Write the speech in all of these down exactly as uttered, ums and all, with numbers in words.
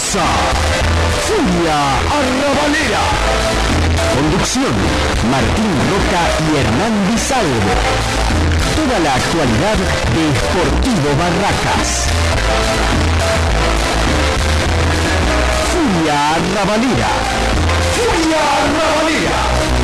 comienza Furia Arrabalera. Conducción, Martín Roca y Hernán Di Salvo. Toda la actualidad de Sportivo Barracas. Furia Arrabalera. Furia Arrabalera.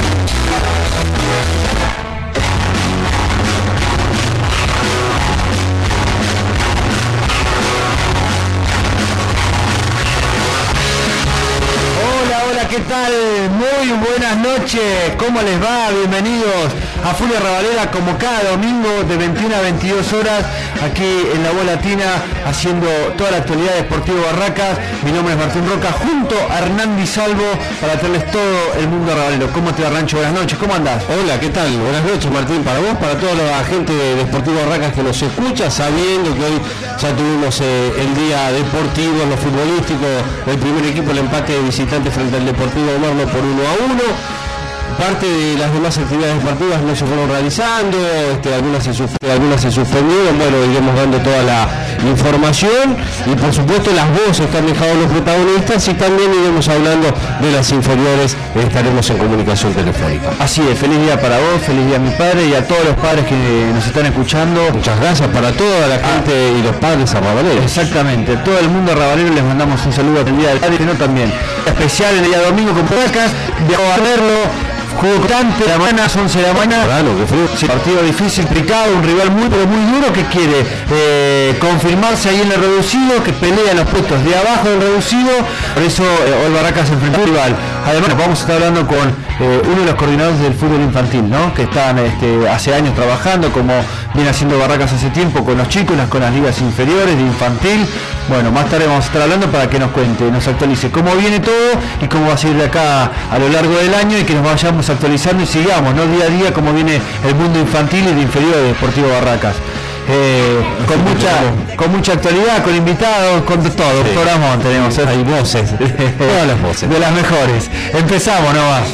Hola, ¿qué tal? Muy buenas noches, ¿cómo les va? Bienvenidos a Furia Arrabalera, como cada domingo de veintiuna a veintidós horas, aquí en la Voz Latina, haciendo toda la actualidad de Sportivo Barracas. Mi nombre es Martín Roca, junto a Hernán Di Salvo, para traerles todo el mundo arrabalero. ¿Cómo te va, Rancho? Buenas noches, ¿cómo andás? Hola, ¿qué tal? Buenas noches, Martín, para vos, para toda la gente de Sportivo Barracas que nos escucha, sabiendo que hoy ya tuvimos eh, el día deportivo, en lo futbolístico, el primer equipo, el empate de visitantes frente al Deportivo Merlo por uno a uno. Parte de las demás actividades deportivas no se fueron realizando, este, algunas, se algunas se suspendieron. Bueno, iremos dando toda la información y por supuesto las voces que han dejado los protagonistas, y también iremos hablando de las inferiores. Estaremos en comunicación telefónica. Así es, feliz día para vos, feliz día a mi padre y a todos los padres que nos están escuchando. Muchas gracias para toda la gente ah, y los padres arrabaleros. Exactamente, todo el mundo arrabalero les mandamos un saludo el día del padre, no también especial el día domingo con Barracas, de a verlo. Juego grande de la mañana, once de la mañana. Claro, que fue sí, partido difícil, complicado, un rival muy pero muy duro que quiere eh, confirmarse ahí en el reducido, que pelea los puestos de abajo del reducido. Por eso eh, hoy Barracas se enfrentó al rival. Además vamos a estar hablando con eh, uno de los coordinadores del fútbol infantil, ¿no? Que están este, hace años trabajando, como viene haciendo Barracas hace tiempo, con los chicos, con las ligas inferiores de infantil. Bueno, más tarde vamos a estar hablando para que nos cuente, nos actualice cómo viene todo y cómo va a seguir de acá a lo largo del año, y que nos vayamos actualizando y sigamos, ¿no? Día a día cómo viene el mundo infantil y de inferior de Deportivo Barracas. Eh, con mucha con mucha actualidad, con invitados, con de todo, sí. Programón tenemos, ¿eh? Hay voces, todas las voces. De las mejores. Empezamos nomás.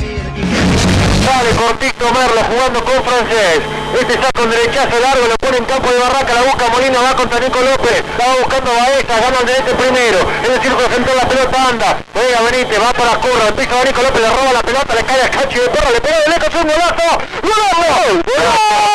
Sale cortito Merlo jugando con Francés. Este saca con derechazo largo, lo pone en campo de Barraca, la busca Molina, va contra Nico López, la va buscando Baeza, gana el derecho primero, en el círculo central la pelota anda, venga Benítez, va para Curra, empieza a Nico López, le roba la pelota, le cae a Cachi de Porra, le pega de lejos un golazo, ¡gol! ¡Gol!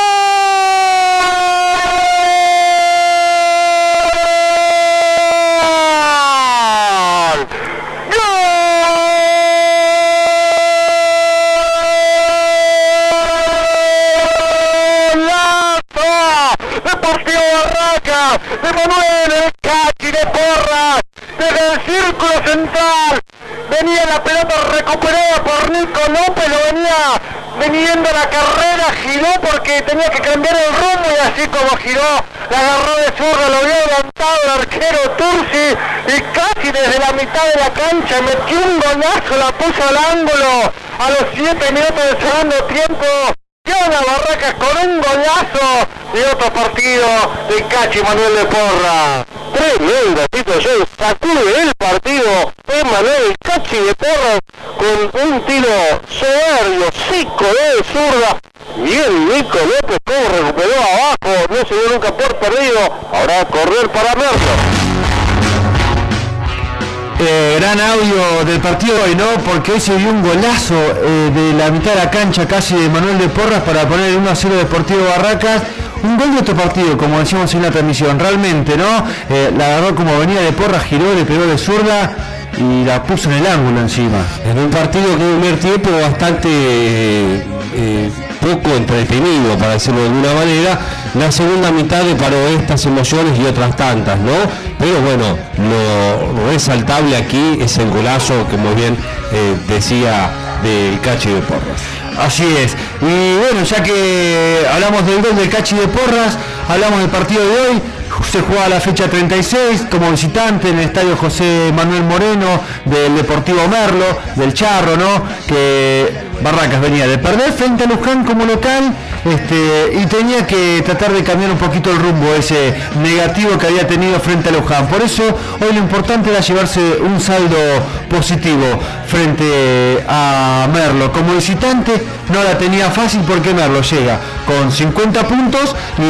De Manuel el Cachi de Porras, desde el círculo central, venía la pelota recuperada por Nico López, lo venía viniendo la carrera, giró porque tenía que cambiar el rumbo, y así como giró, la agarró de zurda, lo vio adelantado el arquero Tursi, y casi desde la mitad de la cancha metió un golazo, la puso al ángulo, a los siete minutos del segundo tiempo. Gana Barracas con un golazo de otro partido de Cachi Manuel de Porra. Tremendo, Tito Jones, sacude el partido de Manuel Cachi de Porra con un tiro soberbio, seco de zurda. Bien Nico López, como recuperó abajo, no se dio nunca por perdido. Ahora a correr para Merlo. Eh, gran audio del partido hoy, ¿no? Porque hoy se dio un golazo eh, de la mitad de la cancha casi de Manuel de Porras para poner el uno a cero Deportivo Barracas. Un gol de otro partido, como decíamos en la transmisión, realmente, ¿no? Eh, la agarró como venía de Porras, giró, le pegó de zurda y la puso en el ángulo encima. En un partido que en un primer tiempo bastante eh, eh, poco entretenido, para decirlo de alguna manera. La segunda mitad deparó estas emociones y otras tantas, ¿no? Pero bueno, lo resaltable aquí es el golazo que muy bien eh, decía del Cachi de Porras. Así es. Y bueno, ya que hablamos del gol del Cachi de Porras, hablamos del partido de hoy. Se juega la fecha treinta y seis como visitante en el estadio José Manuel Moreno del Deportivo Merlo, del Charro, ¿no? Que Barracas venía de perder frente a Luján como local, este, y tenía que tratar de cambiar un poquito el rumbo ese negativo que había tenido frente a Luján. Por eso hoy lo importante era llevarse un saldo positivo frente a Merlo. Como visitante no la tenía fácil porque Merlo llega con cincuenta puntos,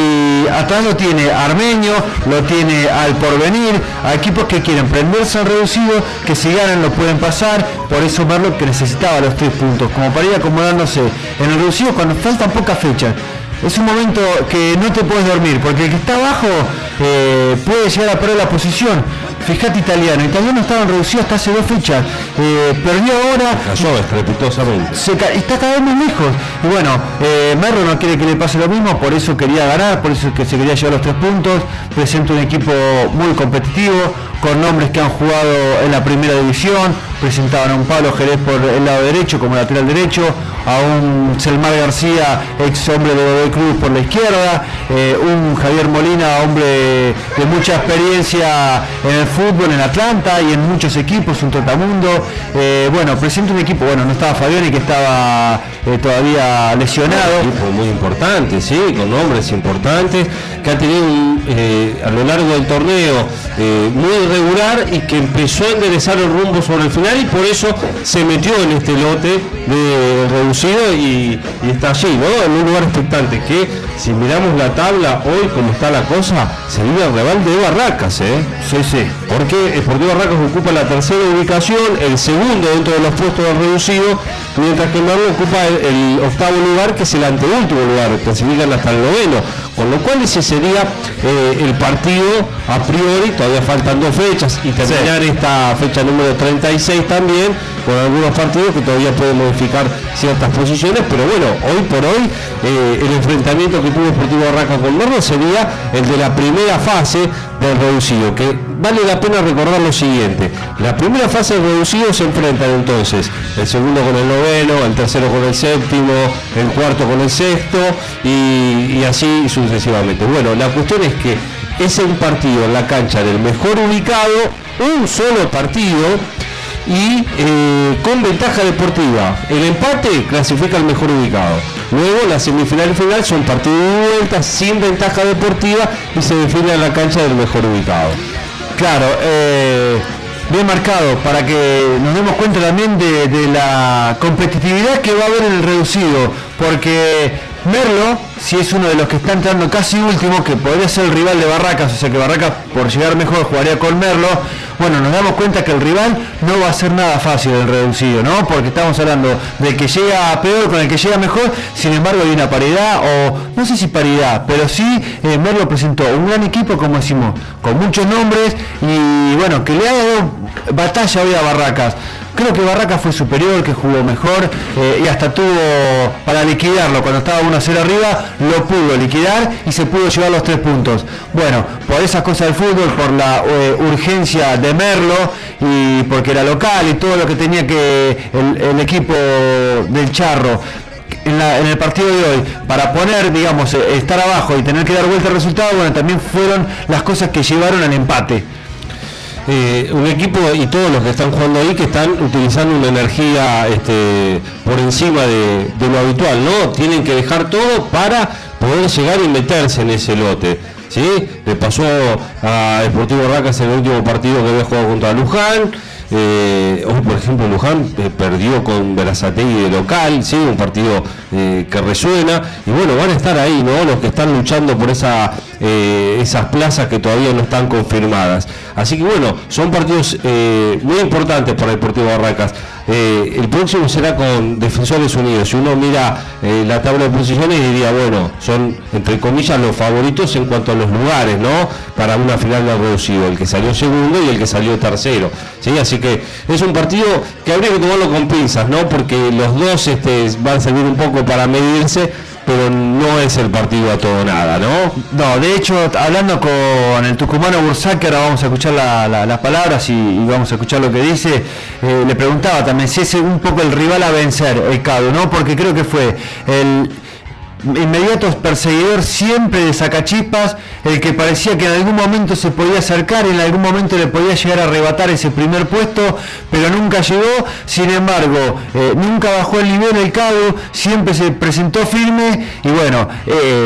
y atrás lo tiene Armenio, lo tiene al Porvenir, a equipos que quieren prenderse al reducido, que si ganan lo pueden pasar. Por eso Merlo, que necesitaba los tres puntos como para ir acomodándose en el reducido cuando faltan pocas fechas. Es un momento que no te puedes dormir, porque el que está abajo eh, puede llegar a perder la posición. Fíjate Italiano, Italiano estaba en reducido hasta hace dos fechas, eh, perdió ahora, cayó estrepitosamente, se ca está cada vez más lejos. Y bueno, eh, Merlo no quiere que le pase lo mismo, por eso quería ganar, por eso que se quería llevar los tres puntos. Presenta un equipo muy competitivo, con nombres que han jugado en la primera división. Presentaban a un Pablo Jerez por el lado derecho como lateral derecho, a un Selmar García, ex hombre de Godoy Cruz, por la izquierda, eh, un Javier Molina, hombre de mucha experiencia en el fútbol en Atlanta y en muchos equipos, un trotamundo. Eh, bueno, presenta un equipo, bueno, no estaba Fabiani, que estaba eh, todavía lesionado. Un equipo muy importante, sí, con nombres importantes, que ha tenido un, eh, a lo largo del torneo eh, muy irregular, y que empezó a enderezar el rumbo sobre el final, y por eso se metió en este lote de reducido y, y está allí, ¿no? En un lugar expectante, que si miramos la tabla hoy como está la cosa, sería el rival de Barracas, ¿eh? Sí, sí. Porque Sportivo Barracas ocupa la tercera ubicación, el segundo dentro de los puestos del reducido, mientras que Merlo ocupa el, el octavo lugar, que es el anteúltimo lugar, clasifican hasta el noveno, con lo cual ese sería eh, el partido a priori. Todavía faltan dos fechas y terminar sí. esta fecha número treinta y seis también, con algunos partidos que todavía pueden modificar ciertas posiciones, pero bueno, hoy por hoy eh, el enfrentamiento que tuvo Sportivo Barracas con Merlo sería el de la primera fase del reducido, que vale la pena recordar lo siguiente: la primera fase del reducido se enfrentan entonces el segundo con el noveno, el tercero con el séptimo, el cuarto con el sexto, y, y así sucesivamente. Bueno, la cuestión es que es un partido en la cancha del mejor ubicado, un solo partido, y eh, con ventaja deportiva. El empate clasifica al mejor ubicado. Luego la semifinal y final son partidos de vuelta sin ventaja deportiva, y se define en la cancha del mejor ubicado. Claro, eh, bien marcado, para que nos demos cuenta también de, de la competitividad que va a haber en el reducido, porque Merlo, si es uno de los que está entrando casi último, que podría ser el rival de Barracas, o sea que Barracas por llegar mejor jugaría con Merlo. Bueno, nos damos cuenta que el rival no va a ser nada fácil el reducido, ¿no? Porque estamos hablando del que llega peor con el que llega mejor. Sin embargo, hay una paridad, o no sé si paridad, pero sí eh, Merlo presentó un gran equipo, como decimos, con muchos nombres, y bueno, que le ha dado batalla hoy a Barracas. Creo que Barracas fue superior, que jugó mejor, eh, y hasta tuvo para liquidarlo cuando estaba uno a cero arriba, lo pudo liquidar y se pudo llevar los tres puntos. Bueno, por esas cosas del fútbol, por la eh, urgencia de Merlo, y porque era local y todo lo que tenía que el, el equipo del Charro en, la, en el partido de hoy, para poner, digamos, eh, estar abajo y tener que dar vuelta al resultado, bueno, también fueron las cosas que llevaron al empate. Eh, un equipo y todos los que están jugando ahí que están utilizando una energía este, por encima de, de lo habitual, ¿no? Tienen que dejar todo para poder llegar y meterse en ese lote, ¿sí? Le pasó a Sportivo Barracas en el último partido que había jugado contra Luján. Eh, hoy, por ejemplo, Luján eh, perdió con Berazategui de local, ¿sí? Un partido eh, que resuena, y bueno, van a estar ahí, ¿no? Los que están luchando por esa, eh, esas plazas que todavía no están confirmadas. Así que bueno, son partidos eh, muy importantes para el Sportivo Barracas. Eh, el próximo será con Defensores Unidos. Si uno mira eh, la tabla de posiciones, diría, bueno, son entre comillas los favoritos en cuanto a los lugares, ¿no? Para una final de reducido, el que salió segundo y el que salió tercero, ¿sí? Así que es un partido que habría que tomarlo con pinzas, ¿no? Porque los dos este, van a servir un poco para medirse, pero no es el partido a todo nada, ¿no? No, de hecho, hablando con el tucumano Bursac, ahora vamos a escuchar la, la, las palabras y, y vamos a escuchar lo que dice, eh, le preguntaba también si es un poco el rival a vencer, el Cado, ¿no? Porque creo que fue el inmediato perseguidor siempre de Sacachispas, el que parecía que en algún momento se podía acercar, en algún momento le podía llegar a arrebatar ese primer puesto, pero nunca llegó. Sin embargo, eh, nunca bajó el nivel el Cado, siempre se presentó firme, y bueno, eh,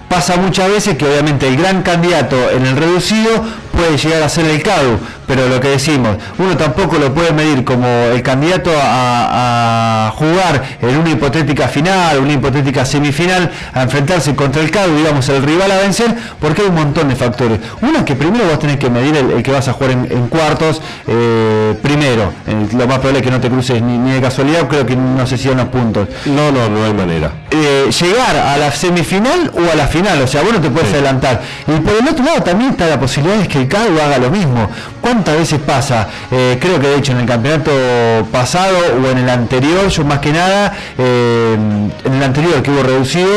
Pasa muchas veces que obviamente el gran candidato en el reducido puede llegar a ser el C A D U, pero lo que decimos, uno tampoco lo puede medir como el candidato a, a jugar en una hipotética final, una hipotética semifinal, a enfrentarse contra el C A D U, digamos, el rival a vencer, porque hay un montón de factores. Uno es que primero vos tenés que medir el, el que vas a jugar en, en cuartos, eh, primero, eh, lo más probable es que no te cruces ni, ni de casualidad, creo que no sé si a unos puntos. No, no, no hay manera. Eh, llegar a la semifinal o a la final, o sea, vos no te puedes sí. adelantar. Y por el otro lado también está la posibilidad de que el C A D U haga lo mismo. ¿Cuántas veces pasa? Eh, creo que de hecho en el campeonato pasado o en el anterior, yo más que nada, eh, en el anterior que hubo reducido,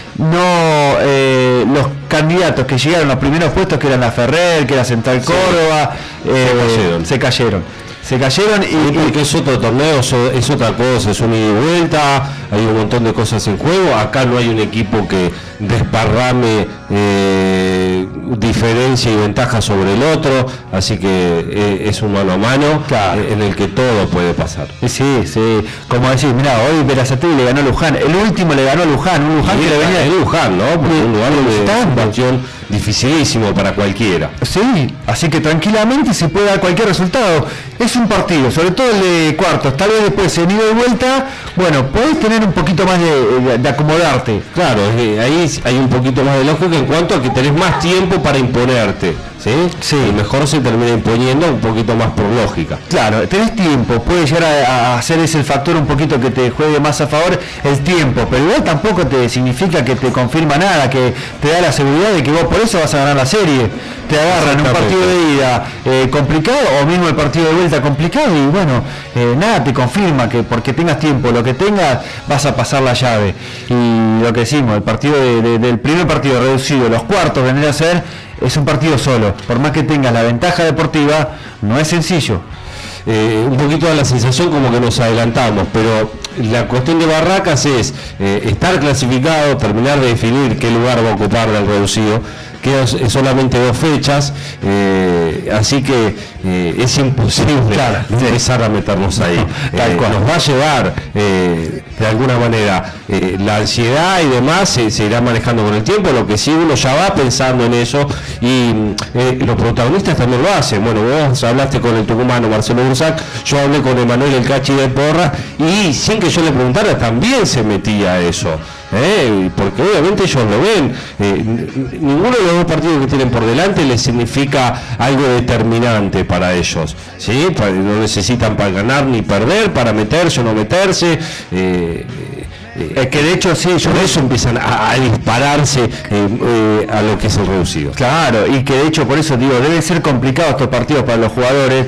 no eh, los candidatos que llegaron a los primeros puestos, que eran la Ferrer, que era Central Córdoba, sí. eh, se cayeron. Se cayeron. Se cayeron y, y porque es otro torneo, es otra cosa, es un ida y vuelta, hay un montón de cosas en juego. Acá no hay un equipo que desparrame eh, diferencia y ventaja sobre el otro, así que eh, es un mano a mano, claro, en el que todo puede pasar. Sí, sí, como decís, mirá, hoy Berazategui le ganó a Luján, el último le ganó a Luján, un Luján y que le venía de Luján, ¿no? Porque un lugar de situación dificilísimo para cualquiera. Sí, así que tranquilamente se puede dar cualquier resultado. Es un partido, sobre todo el de cuartos, tal vez después en ida y vuelta, bueno, podés tener un poquito más de, de, de acomodarte. Claro, ahí hay un poquito más de lógica en cuanto a que tenés más tiempo para imponerte, ¿sí? Sí. Y mejor se termina imponiendo un poquito más por lógica. Claro, tenés tiempo, puede llegar a, a ser ese el factor un poquito que te juegue más a favor, el tiempo, pero igual tampoco te significa que te confirma nada, que te da la seguridad de que vos por eso vas a ganar la serie. Te agarran un partido de ida eh, complicado o mismo el partido de vuelta complicado y bueno, eh, nada te confirma que porque tengas tiempo, lo que tengas, vas a pasar la llave. Y lo que decimos, el partido de, de, del primer partido reducido, los cuartos vendría a ser, es un partido solo. Por más que tengas la ventaja deportiva, no es sencillo. Eh, un poquito de la sensación como que nos adelantamos, pero la cuestión de Barracas es eh, estar clasificado, terminar de definir qué lugar va a ocupar del reducido. Quedan solamente dos fechas, eh, así que eh, es imposible claro, empezar a meternos ahí. Eh, nos va a llevar eh, de alguna manera eh, la ansiedad y demás se, se irá manejando con el tiempo, lo que sí uno ya va pensando en eso y eh, los protagonistas también lo hacen. Bueno, vos hablaste con el tucumano Marcelo Bursac, yo hablé con Emanuel El Cachi de Porras y sin que yo le preguntara también se metía a eso. Eh, porque obviamente ellos lo ven, eh, ninguno de los dos partidos que tienen por delante les significa algo determinante para ellos, ¿sí? No necesitan para ganar ni perder, para meterse o no meterse. Eh, Es que de hecho sí, por eso empiezan a, a dispararse eh, eh, a lo que es el reducido. Claro, y que de hecho por eso digo, deben ser complicados estos partidos para los jugadores,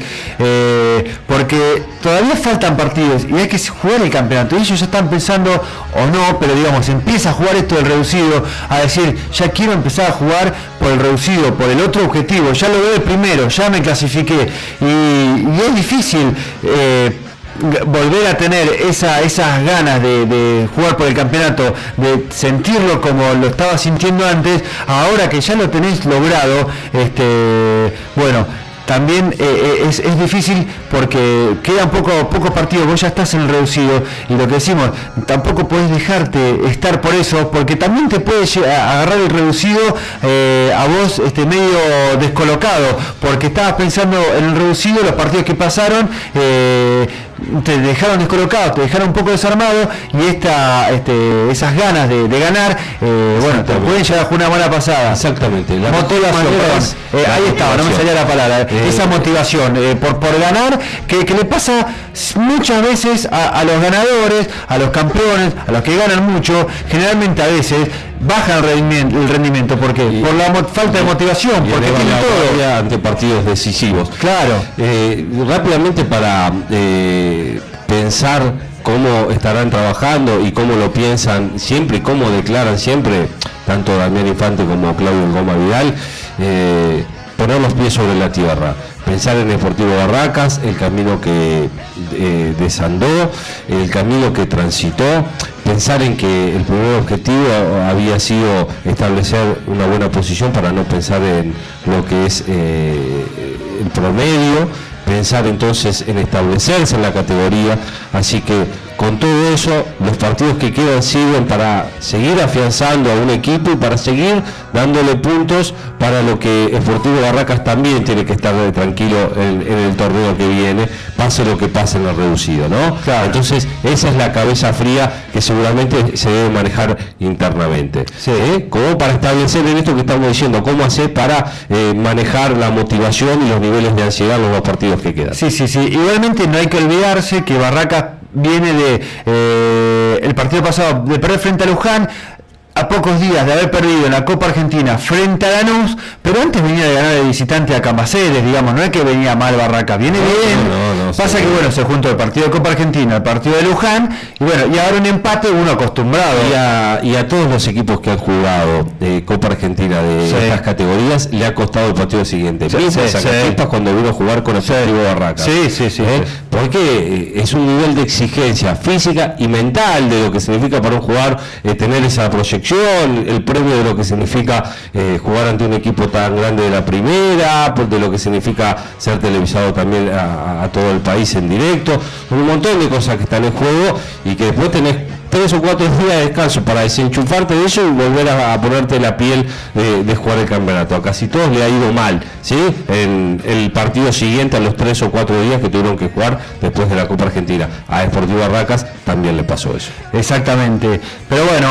eh, porque todavía faltan partidos y hay que jugar el campeonato. Y ellos ya están pensando, o no, pero digamos, empieza a jugar esto del reducido, a decir, ya quiero empezar a jugar por el reducido, por el otro objetivo, ya lo veo el primero, ya me clasifiqué. Y, y es difícil eh, volver a tener esa, esas ganas de, de jugar por el campeonato, de sentirlo como lo estaba sintiendo antes, ahora que ya lo tenés logrado, este, bueno, también eh, es, es difícil porque quedan poco, pocos partidos, vos ya estás en el reducido y lo que decimos, tampoco podés dejarte estar por eso, porque también te puede agarrar el reducido eh, a vos este, medio descolocado, porque estabas pensando en el reducido, los partidos que pasaron, eh, te dejaron descolocado, te dejaron un poco desarmado y esta, este, esas ganas de, de ganar, eh, bueno, te pueden llegar a jugar una buena pasada. Exactamente. La motivación, eh, ahí estaba, no me salía la palabra. Eh, esa motivación eh, por, por ganar, que, que le pasa muchas veces a, a los ganadores, a los campeones, a los que ganan mucho, generalmente a veces bajan el rendimiento, el rendimiento ¿por qué? Y, por la mo falta de motivación, y porque tiene todo ante partidos decisivos. Claro. Eh, rápidamente para eh, pensar cómo estarán trabajando y cómo lo piensan siempre y cómo declaran siempre, tanto Damián Infante como Claudio Goma Vidal, eh, poner los pies sobre la tierra, pensar en el Deportivo Barracas, el camino que eh, desandó, el camino que transitó, pensar en que el primer objetivo había sido establecer una buena posición para no pensar en lo que es eh, el promedio, pensar entonces en establecerse en la categoría, así que con todo eso, los partidos que quedan sirven para seguir afianzando a un equipo y para seguir dándole puntos para lo que Sportivo Barracas también tiene que estar tranquilo en, en el torneo que viene, pase lo que pase en el reducido, ¿no? Claro. Entonces, esa es la cabeza fría que seguramente se debe manejar internamente. Sí. ¿Eh? Como para establecer en esto que estamos diciendo, cómo hacer para eh, manejar la motivación y los niveles de ansiedad en los dos partidos que quedan. Sí, sí, sí. Igualmente no hay que olvidarse que Barracas viene de eh, el partido pasado de perder frente a Luján, a pocos días de haber perdido en la Copa Argentina frente a Lanús, pero antes venía de ganar de visitante a Camaceres, digamos, no es que venía mal Barracas, viene no, bien, no, no, pasa sí, que bueno, se juntó el partido de Copa Argentina, el partido de Luján, y bueno, y ahora un empate, uno acostumbrado. Y a, y a todos los equipos que han jugado de Copa Argentina de sí. estas categorías, le ha costado el partido siguiente. Sí, Piensa sí, sí. cuando vino a jugar con el Sportivo Barracas. Sí, sí, sí, ¿Eh? sí. Porque es un nivel de exigencia física y mental de lo que significa para un jugador eh, tener esa proyección, el premio de lo que significa eh, jugar ante un equipo tan grande de la primera, de lo que significa ser televisado también a, a todo el país en directo, un montón de cosas que están en juego y que después tenés tres o cuatro días de descanso para desenchufarte de eso y volver a, a ponerte la piel de, de jugar el campeonato. A casi todos le ha ido mal, ¿sí? En el partido siguiente, a los tres o cuatro días que tuvieron que jugar después de la Copa Argentina. A Sportivo Barracas también le pasó eso. Exactamente. Pero bueno,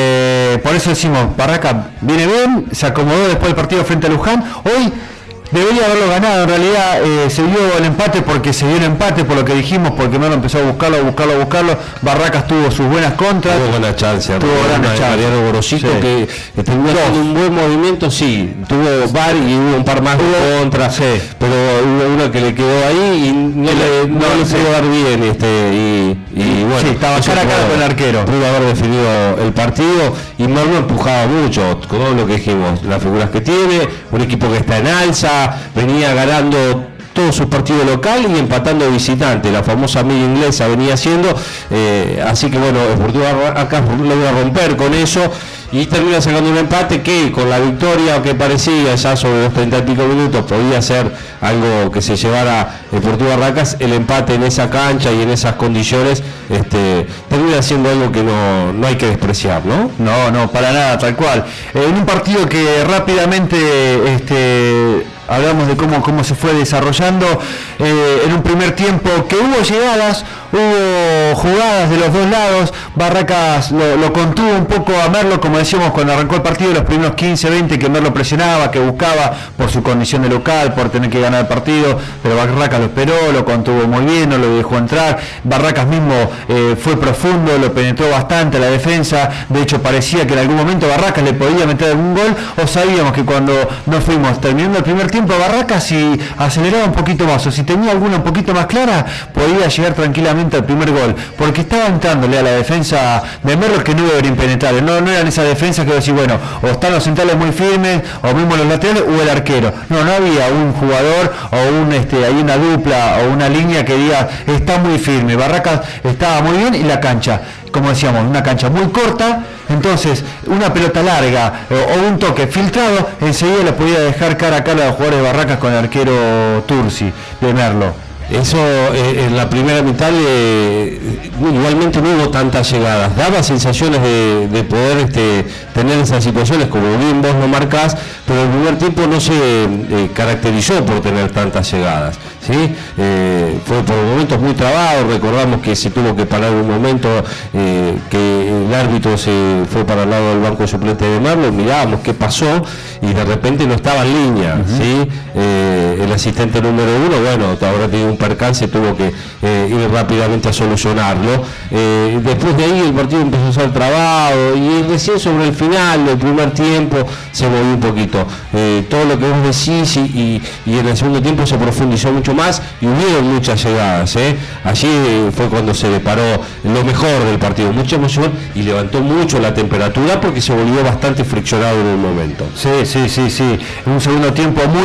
eh, por eso decimos, Barracas viene bien, se acomodó después del partido frente a Luján. Hoy debería haberlo ganado, en realidad eh, se dio el empate porque se dio el empate, por lo que dijimos, porque Merlo empezó a buscarlo, a buscarlo, a buscarlo. Barracas tuvo sus buenas contras. Tuvo buena chance, tuvo buena chance. Mariano Gorosito, sí. que, que terminó haciendo un buen movimiento, sí. Tuvo var y hubo un par más de contras, sí. pero hubo uno que le quedó ahí y no, le, no, no le pudo sí. dar bien. Este, y, y bueno, sí, estaba cara a cara con el arquero. Pudo haber definido el partido y Merlo empujaba mucho, con todo lo que dijimos, las figuras que tiene, un equipo que está en alza, venía ganando todos sus partidos local y empatando visitante, la famosa milla inglesa venía haciendo, eh, así que bueno, Sportivo acá lo iba a romper con eso y termina sacando un empate que con la victoria que parecía ya sobre los treinta y pico minutos podía ser algo que se llevara Sportivo Barracas, el empate en esa cancha y en esas condiciones este, termina siendo algo que no, no hay que despreciar, ¿no? No, no, para nada, tal cual. Eh, en un partido que rápidamente este, hablamos de cómo, cómo se fue desarrollando, eh, en un primer tiempo que hubo llegadas, hubo jugadas de los dos lados, Barracas lo, lo contuvo un poco a Merlo, como decíamos cuando arrancó el partido, los primeros quince, veinte que Merlo presionaba, que buscaba por su condición de local, por tener que ganar el partido, pero Barracas lo esperó, lo contuvo muy bien, no lo dejó entrar. Barracas mismo eh, fue profundo, lo penetró bastante a la defensa, de hecho parecía que en algún momento Barracas le podía meter algún gol, o sabíamos que cuando nos fuimos terminando el primer tiempo Barracas, si aceleraba un poquito más o si tenía alguna un poquito más clara, podía llegar tranquilamente al primer gol, porque estaba entrándole a la defensa de Merlo que no iba a haber impenetrable, no, no eran esas defensas que decir, bueno, o están los centrales muy firmes, o mismo los laterales, o el arquero. No, no había un jugador, o un este, hay una dupla, o una línea que diga, está muy firme. Barracas estaba muy bien y la cancha, como decíamos, una cancha muy corta, entonces una pelota larga o, o un toque filtrado, enseguida lo podía dejar cara a cara a los jugadores de Barracas con el arquero Tursi de Merlo. Eso eh, en la primera mitad eh, igualmente no hubo tantas llegadas, daba sensaciones de, de poder este, tener esas situaciones, como bien vos lo marcás, pero el primer tiempo no se eh, caracterizó por tener tantas llegadas, ¿sí? Eh, fue por momentos muy trabado, recordamos que se tuvo que parar un momento, eh, que el árbitro se fue para el lado del banco suplente de Merlo, mirábamos qué pasó y de repente no estaba en línea, uh-huh. ¿sí? Eh, el asistente número uno, bueno, ahora tiene un percance, tuvo que eh, ir rápidamente a solucionarlo. Eh, después de ahí el partido empezó a ser trabado y recién sobre el final del primer tiempo se movió un poquito. Eh, todo lo que vos decís y, y, y en el segundo tiempo se profundizó mucho más y hubieron muchas llegadas. ¿eh? Allí fue cuando se deparó lo mejor del partido, mucha emoción y levantó mucho la temperatura porque se volvió bastante friccionado en un momento. Sí, sí, sí, sí. Un segundo tiempo muy dinámico.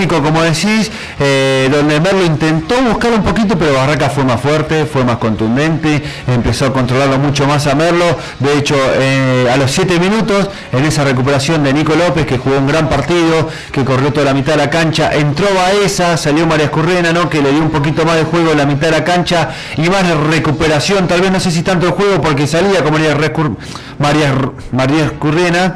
Nico, como decís, eh, donde Merlo intentó buscarlo un poquito, pero Barracas fue más fuerte, fue más contundente, empezó a controlarlo mucho más a Merlo. De hecho, eh, a los siete minutos, en esa recuperación de Nico López, que jugó un gran partido, que corrió toda la mitad de la cancha, entró Baeza, salió María Escurrena, ¿no? Que le dio un poquito más de juego en la mitad de la cancha y más de recuperación, tal vez no sé si tanto el juego, porque salía como María, Recur María, María Escurrena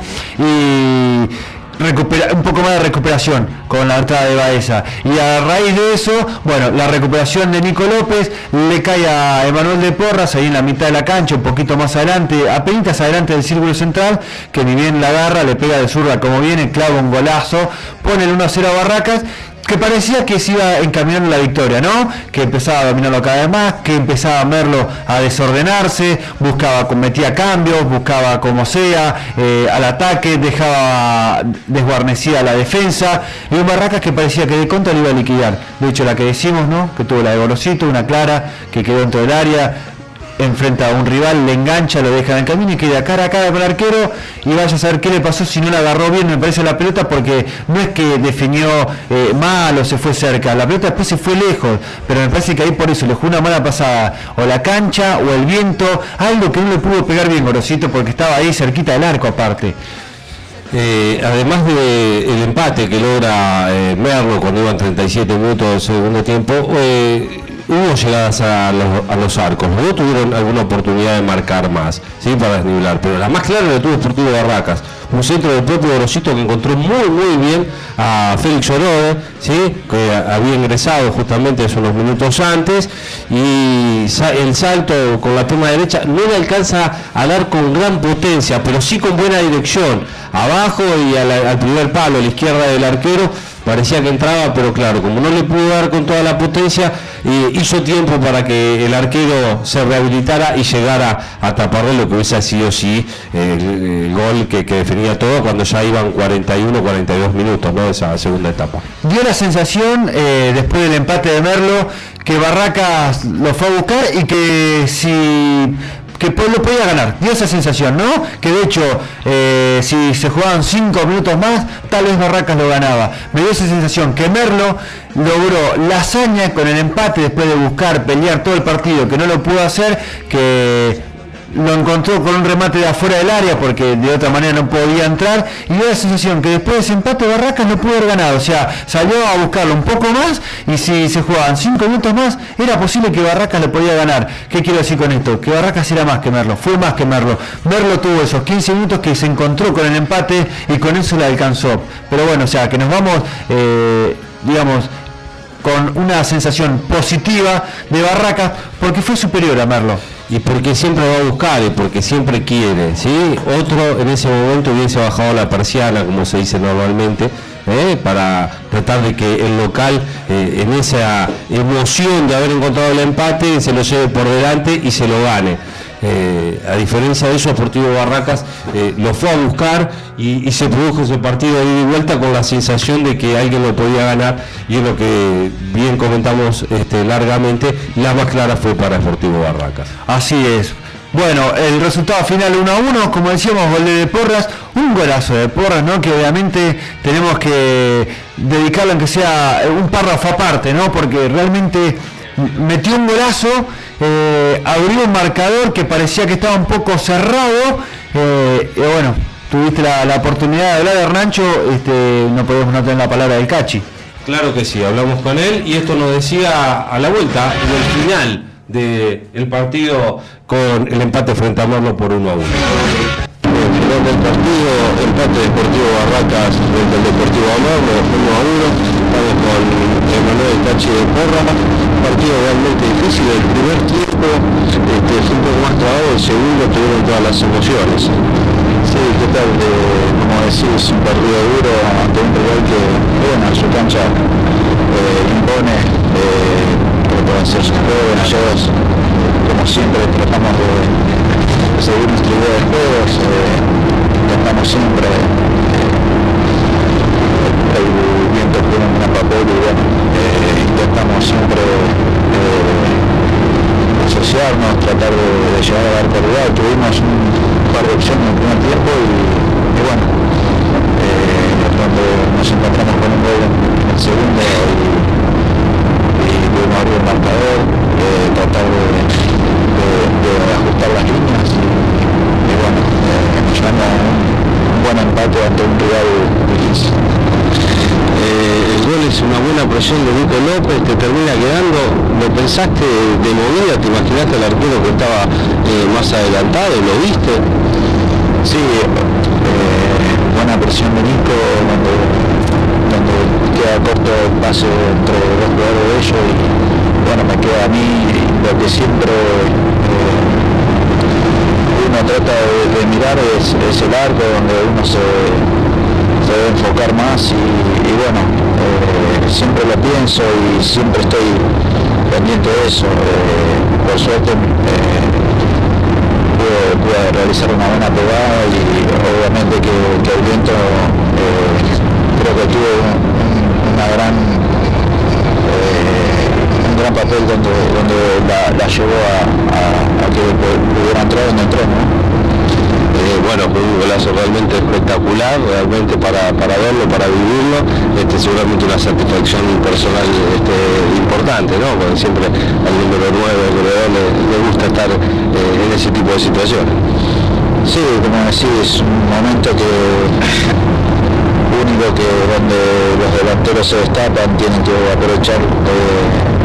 y recupera, un poco más de recuperación con la entrada de Baeza, y a raíz de eso, bueno, la recuperación de Nico López le cae a Emanuel de Porras ahí en la mitad de la cancha, un poquito más adelante, apenas adelante del círculo central, que ni bien la agarra, le pega de zurda como viene, clava un golazo, pone el uno a cero a Barracas, que parecía que se iba encaminando la victoria, ¿no? Que empezaba a dominarlo cada vez más, que empezaba a Merlo a desordenarse, buscaba, metía cambios, buscaba como sea, eh, al ataque, dejaba desguarnecida la defensa, y un Barracas que parecía que de contra lo iba a liquidar. De hecho, la que decimos, ¿no? Que tuvo la de Gorosito, una clara, que quedó dentro del área, enfrenta a un rival, le engancha, lo deja en el camino y queda cara a cara con el arquero, y vaya a saber qué le pasó si no la agarró bien, me parece, la pelota, porque no es que definió eh, mal o se fue cerca, la pelota después se fue lejos, pero me parece que ahí por eso le jugó una mala pasada, o la cancha o el viento, algo que no le pudo pegar bien Gorosito, porque estaba ahí cerquita del arco aparte. Eh, además del empate que logra eh, Merlo cuando iban treinta y siete minutos del segundo tiempo, eh, hubo llegadas a los, a los arcos, no tuvieron alguna oportunidad de marcar más, ¿sí? Para desnivelar, pero la más clara la tuvo Sportivo Barracas, un centro del propio Gorosito que encontró muy muy bien a Félix Orode, ¿sí? Que había ingresado justamente esos unos minutos antes, y el salto con la pierna derecha no le alcanza a dar con gran potencia, pero sí con buena dirección, abajo y a la, al primer palo, a la izquierda del arquero, parecía que entraba, pero claro, como no le pudo dar con toda la potencia, eh, hizo tiempo para que el arquero se rehabilitara y llegara a taparle lo que hubiese sido sí eh, el, el gol que, que definía todo cuando ya iban cuarenta y uno, cuarenta y dos minutos, ¿no? Esa segunda etapa. Dio la sensación, eh, después del empate de Merlo, que Barracas lo fue a buscar y que si... que lo podía ganar, dio esa sensación, ¿no? Que de hecho, eh, si se jugaban cinco minutos más, tal vez Barracas lo ganaba. Me dio esa sensación que Merlo logró la hazaña con el empate después de buscar, pelear todo el partido, que no lo pudo hacer, que lo encontró con un remate de afuera del área porque de otra manera no podía entrar, y dio la sensación que después de ese empate Barracas no pudo haber ganado, o sea, salió a buscarlo un poco más, y si se jugaban cinco minutos más, era posible que Barracas lo podía ganar. ¿Qué quiero decir con esto? Que Barracas era más que Merlo, fue más que Merlo. Merlo tuvo esos quince minutos que se encontró con el empate y con eso le alcanzó. Pero bueno, o sea, que nos vamos, eh, digamos, con una sensación positiva de Barracas porque fue superior a Merlo. Y porque siempre va a buscar y porque siempre quiere, ¿sí? Otro en ese momento hubiese bajado la persiana, como se dice normalmente, ¿eh? Para tratar de que el local, eh, en esa emoción de haber encontrado el empate, se lo lleve por delante y se lo gane. Eh, a diferencia de eso, Sportivo Barracas eh, lo fue a buscar y, y se produjo ese partido de ida y vuelta con la sensación de que alguien lo podía ganar, y es lo que bien comentamos este, largamente, la más clara fue para Sportivo Barracas. Así es. Bueno, el resultado final uno a uno, como decíamos, gol de Porras, un golazo de Porras, ¿no? Que obviamente tenemos que dedicarlo aunque sea un párrafo aparte, ¿no? Porque realmente metió un golazo, eh, abrió un marcador que parecía que estaba un poco cerrado, eh, y bueno, tuviste la, la oportunidad de hablar de Hernancho, este, no podemos no tener la palabra del Cachi. Claro que sí, hablamos con él y esto nos decía a la vuelta, en el final del partido con el empate frente a Merlo por uno a uno. El final del partido, empate Deportivo Barracas frente al Deportivo Merlo, uno a uno. Estamos con Emanuel Cachi de Porras, partido realmente difícil. El primer tiempo este, fue un poco más trabado, el segundo tuvieron todas las emociones. Sí, ¿qué tal? Eh, como decís, un partido duro ante un rival que, bueno, en su cancha eh, impone, eh, que pueden ser sus juegos. Nosotros, como siempre, tratamos de seguir nuestra idea de juegos, eh, intentamos siempre eh, el viento tiene un gran papel y bueno, eh, intentamos siempre eh, asociarnos, tratar de, de llegar a dar calidad. Tuvimos un par de opciones en el primer tiempo y, y bueno, eh, donde nos encontramos con un gol en el segundo una buena presión de Nico López, te termina quedando, ¿lo pensaste de movida? ¿Te imaginaste al arquero que estaba eh, más adelantado? ¿Lo viste? Sí, eh, buena presión de Nico, donde, donde queda corto el pase entre dos jugadores de ellos y bueno, me queda a mí lo que siempre eh, uno trata de, de mirar es, es el arco, donde uno se, se debe enfocar más y, y bueno, eh, siempre lo pienso y siempre estoy pendiente de eso. Eh, por suerte eh, pude, pude realizar una buena pegada y obviamente que, que el viento eh, creo que tuvo un, una gran eh, un gran papel donde, donde la, la llevó a, a, a que pudiera entrar donde entró, ¿no? Eh, bueno, fue un golazo realmente espectacular, realmente para, para verlo, para vivirlo, este, seguramente una satisfacción personal este, importante, ¿no? Porque siempre al número nueve, al goleador, le, le gusta estar eh, en ese tipo de situaciones. Sí, como decís, es un momento que único que donde los delanteros se destapan, tienen que aprovechar eh,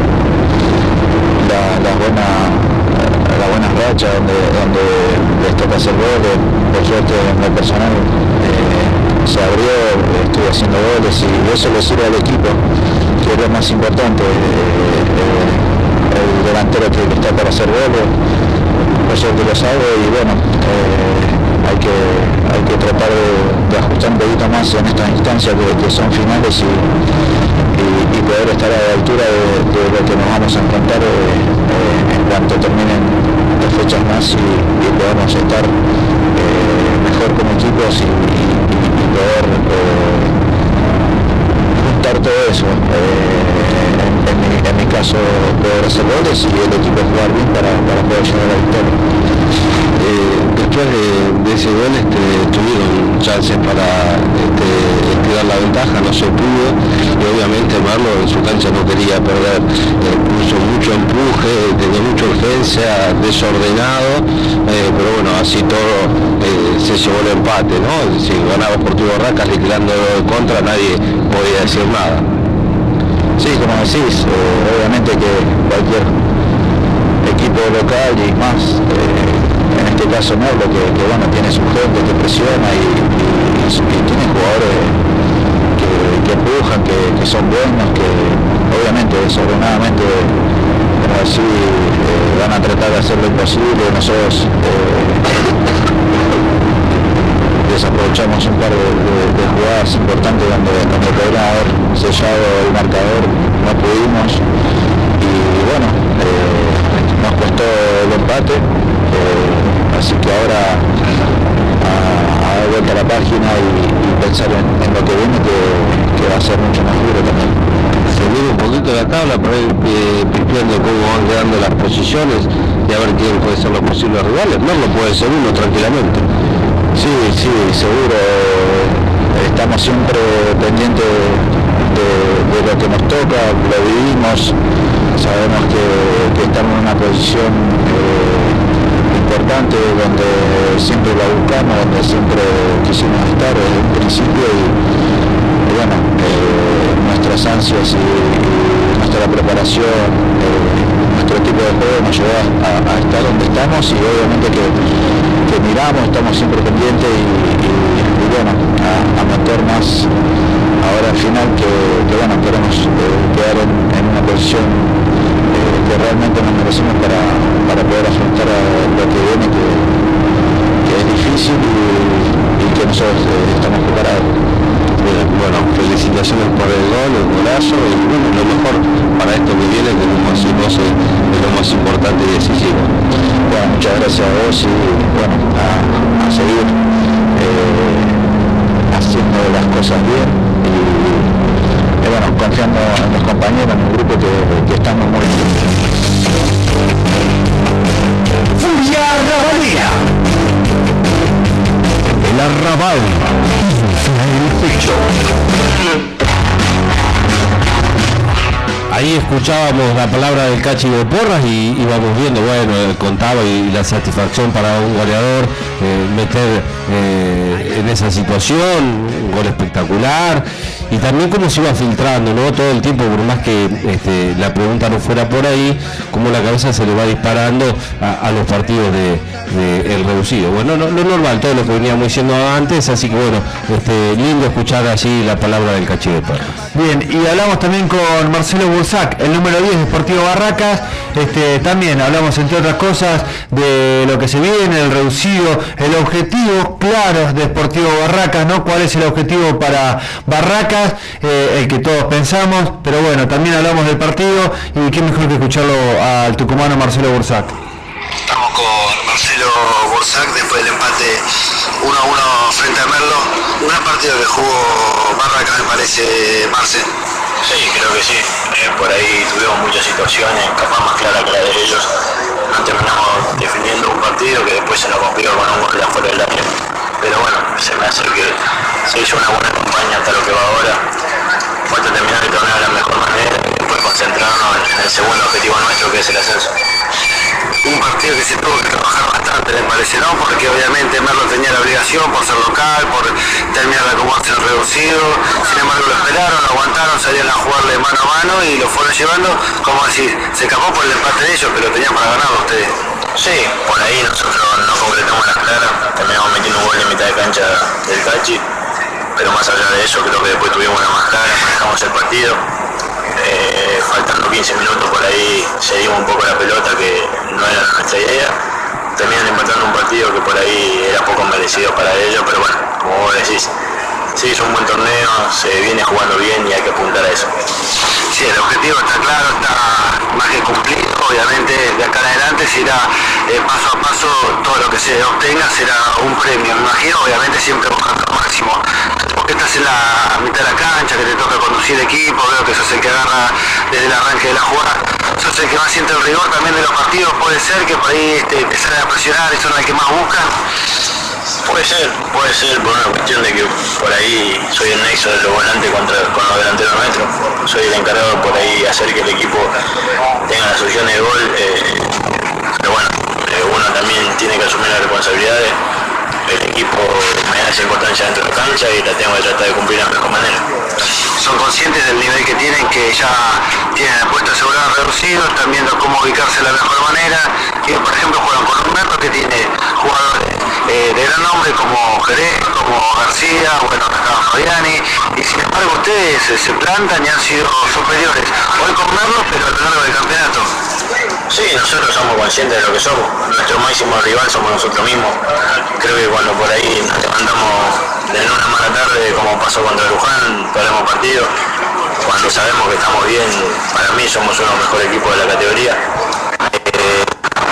la, la buena la buena racha donde, donde les toca hacer goles. Por suerte en lo personal eh, se abrió, estuve haciendo goles y eso le sirve al equipo, que es lo más importante. Eh, eh, el delantero que está para hacer goles, por suerte lo sabe y bueno, eh, hay que hay que tratar de, de ajustar un poquito más en estas instancias que, que son finales y, y, y poder estar a la altura de, de lo que nos vamos a enfrentar eh, eh, en cuanto terminen las fechas más y, y podamos estar eh, mejor como equipos y, y, y poder eh, juntar todo eso. Eh, en, en, mi, en mi caso poder hacer goles y el equipo jugar bien para, para poder llegar a la victoria. Eh, después de, de ese gol este, tuvieron chances para este, estirar la ventaja, no se pudo y obviamente Merlo en su cancha no quería perder, eh, puso mucho empuje, tenía mucha urgencia, desordenado, eh, pero bueno, así todo eh, se llevó el empate, ¿no? Si ganaba Sportivo Barracas liquidando de contra, nadie podía decir nada. Sí, como decís, eh, obviamente que cualquier equipo local y más, eh, en este caso Merlo, que, que bueno, tiene su gente que presiona y, y, y tiene jugadores que, que empujan, que, que son buenos, que obviamente desordenadamente, como decir, eh, van a tratar de hacer lo imposible. Nosotros eh, desaprovechamos un par de, de, de jugadas importantes donde, donde podrían haber sellado el marcador, no pudimos y bueno, eh, nos costó el empate, eh, así que ahora a, a dar vuelta a la página y, y pensar en, en lo que viene, que, que va a ser mucho más duro también. Seguir un poquito la tabla para ir eh, pipiando cómo van quedando las posiciones y a ver quién puede ser los posibles rivales. No lo puede ser uno tranquilamente. Sí, sí, seguro. Estamos siempre pendientes de, de lo que nos toca, lo vivimos, sabemos que, que estamos en una posición eh, importante donde siempre la buscamos, donde siempre quisimos estar desde un principio y, y bueno, eh, nuestras ansias y, y nuestra preparación, eh, nuestro tipo de juego nos llevó a, a estar donde estamos y obviamente que, que miramos, estamos siempre pendientes y, y, y bueno, a, a meter más ahora al final que, que bueno, queremos eh, quedar en, en una posición eh, que realmente nos merecemos para, para poder afrontar a lo que viene, que, que es difícil y, y que nosotros eh, estamos preparados. Bueno, felicitaciones por el gol, el golazo y bueno, lo mejor para esto que viene, que como decimos es lo más importante y decisivo. Bueno, muchas gracias a vos y bueno, a, a seguir eh, haciendo las cosas bien y, y bueno, confiando en los compañeros, en el grupo que, que estamos muy bien. Furia Arrabalera. El arrabal infla el pecho. Ahí escuchábamos la palabra del Cachi de Porras y íbamos viendo, bueno, el contaba y la satisfacción para un goleador eh, meter eh, en esa situación, un gol espectacular y también cómo se iba filtrando, ¿no? Todo el tiempo, por más que este, la pregunta no fuera por ahí, cómo la cabeza se le va disparando a, a los partidos de, de el reducido. Bueno, no, lo normal, todo lo que veníamos diciendo antes, así que bueno, este, lindo escuchar allí la palabra del Cachi de Perra. Bien, y hablamos también con Marcelo Bursac, el número diez de Sportivo Barracas. Este, también hablamos, entre otras cosas, de lo que se viene, el reducido, el objetivo claro de Sportivo Barracas, ¿no? ¿Cuál es el objetivo para Barracas? Eh, el que todos pensamos, pero bueno, también hablamos del partido, y qué mejor que escucharlo al tucumano Marcelo Bursac. Estamos con Marcelo Bursac después del empate uno a uno frente a Merlo. Un gran partido que jugó Barracas, me parece, Marce. Sí, creo que sí. Eh, por ahí tuvimos muchas situaciones, capaz más claras que la de ellos. No terminamos defendiendo un partido que después se nos complicó con un gol de afuera del área. Pero bueno, se me hace que se hizo una buena campaña hasta lo que va ahora. Falta terminar el torneo de la mejor manera y después concentrarnos en el segundo objetivo nuestro, que es el ascenso. Un partido que se tuvo que trabajar bastante, me parece, ¿no? Porque obviamente Merlo tenía la obligación por ser local, por terminar de acomodarse en el reducido. Sin embargo lo esperaron, lo aguantaron, salieron a jugarle mano a mano y lo fueron llevando. Como decir, se escapó por el empate de ellos, pero tenían para ganarlo ustedes. Sí, por ahí nosotros no concretamos las claras, terminamos metiendo un gol en mitad de cancha del Cachi, pero más allá de eso creo que después tuvimos una más clara, manejamos el partido. Eh, faltando quince minutos por ahí cedimos un poco la pelota, que no era nuestra idea. Terminan empatando un partido que por ahí era poco merecido para ellos, pero bueno, como vos decís, sí, es un buen torneo, se viene jugando bien y hay que apuntar a eso. Sí, el objetivo está claro, está más que cumplido. Obviamente de acá en adelante será eh, paso a paso, todo lo que se obtenga será un premio, me imagino, obviamente siempre buscando lo máximo. Porque estás en la mitad de la cancha, que te toca conducir equipo, veo que sos el que agarra desde el arranque de la jugada, sos el que más siente el rigor también de los partidos. Puede ser que por ahí este, empezar a presionar, eso no es el que más buscan. Puede ser, puede ser por una cuestión de que por ahí soy el nexo de los volantes contra, con los delanteros nuestros. Soy el encargado por ahí hacer que el equipo tenga las opciones de gol. Eh, pero bueno, eh, uno también tiene que asumir las responsabilidades. El equipo me da esa importancia dentro de la cancha y la tengo que tratar de cumplir de la mejor manera. Son conscientes del nivel que tienen, que ya tienen el puesto asegurado reducido, están viendo cómo ubicarse de la mejor manera. Y por ejemplo juegan con un Merlo que tiene jugadores eh, de gran nombre como Jerez, como García, bueno, acá Fabiani, y sin embargo ustedes se, se plantan y han sido superiores hoy con Merlo, pero a lo largo del campeonato. Sí, nosotros somos conscientes de lo que somos. Nuestro máximo rival somos nosotros mismos. Creo que cuando por ahí nos levantamos en una mala tarde, como pasó contra Luján, perdemos partido. Cuando sabemos que estamos bien, para mí somos uno de los mejores equipos de la categoría. Eh,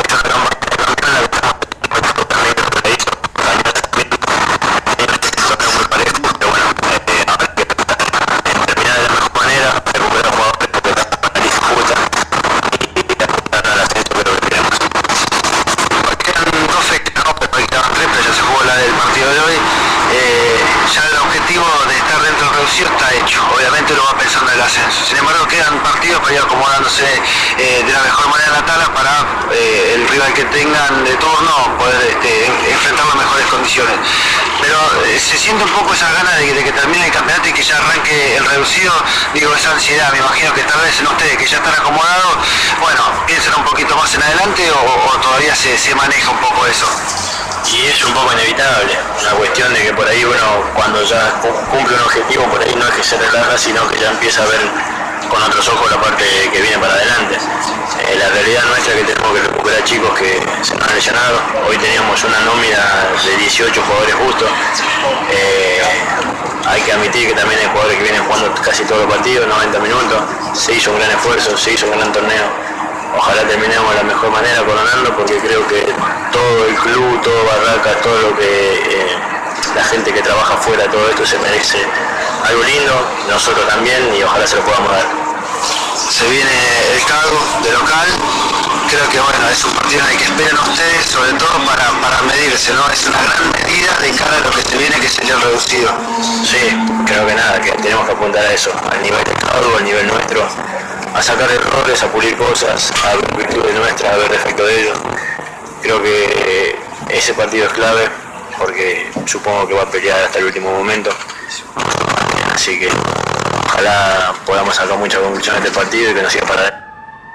está hecho, obviamente uno va pensando en el ascenso, sin embargo quedan partidos para ir acomodándose eh, de la mejor manera en la tabla para eh, el rival que tengan de turno poder este, enfrentar las mejores condiciones, pero eh, se siente un poco esa ganas de, de que termine el campeonato y que ya arranque el reducido, digo, esa ansiedad, me imagino que tal vez en ustedes que ya están acomodados, bueno, piensen un poquito más en adelante o, o todavía se, se maneja un poco eso. Y es un poco inevitable, una cuestión de que por ahí uno cuando ya cumple un objetivo, por ahí no es que se relaja, sino que ya empieza a ver con otros ojos la parte que viene para adelante. Eh, la realidad nuestra es que tenemos que recuperar chicos que se nos han lesionado. Hoy teníamos una nómina de dieciocho jugadores justos. Eh, hay que admitir que también hay jugadores que vienen jugando casi todos los partidos, noventa minutos. Se hizo un gran esfuerzo, se hizo un gran torneo. Ojalá terminemos de la mejor manera coronando, porque creo que todo el club, todo Barracas, todo lo que eh, la gente que trabaja fuera, todo esto se merece algo lindo, nosotros también, y ojalá se lo podamos dar. Se viene el cargo de local, creo que bueno, es un partido en el que esperan ustedes, sobre todo para, para medirse, ¿no? Es una gran medida de cara a lo que se viene, que sería el reducido. Sí, creo que nada, que tenemos que apuntar a eso, al nivel del cargo, al nivel nuestro, a sacar errores, a pulir cosas, a ver virtudes nuestras, a ver defectos de ellos. Creo que ese partido es clave, porque supongo que va a pelear hasta el último momento, así que ojalá podamos sacar muchas conclusiones de este partido y que nos siga para adelante.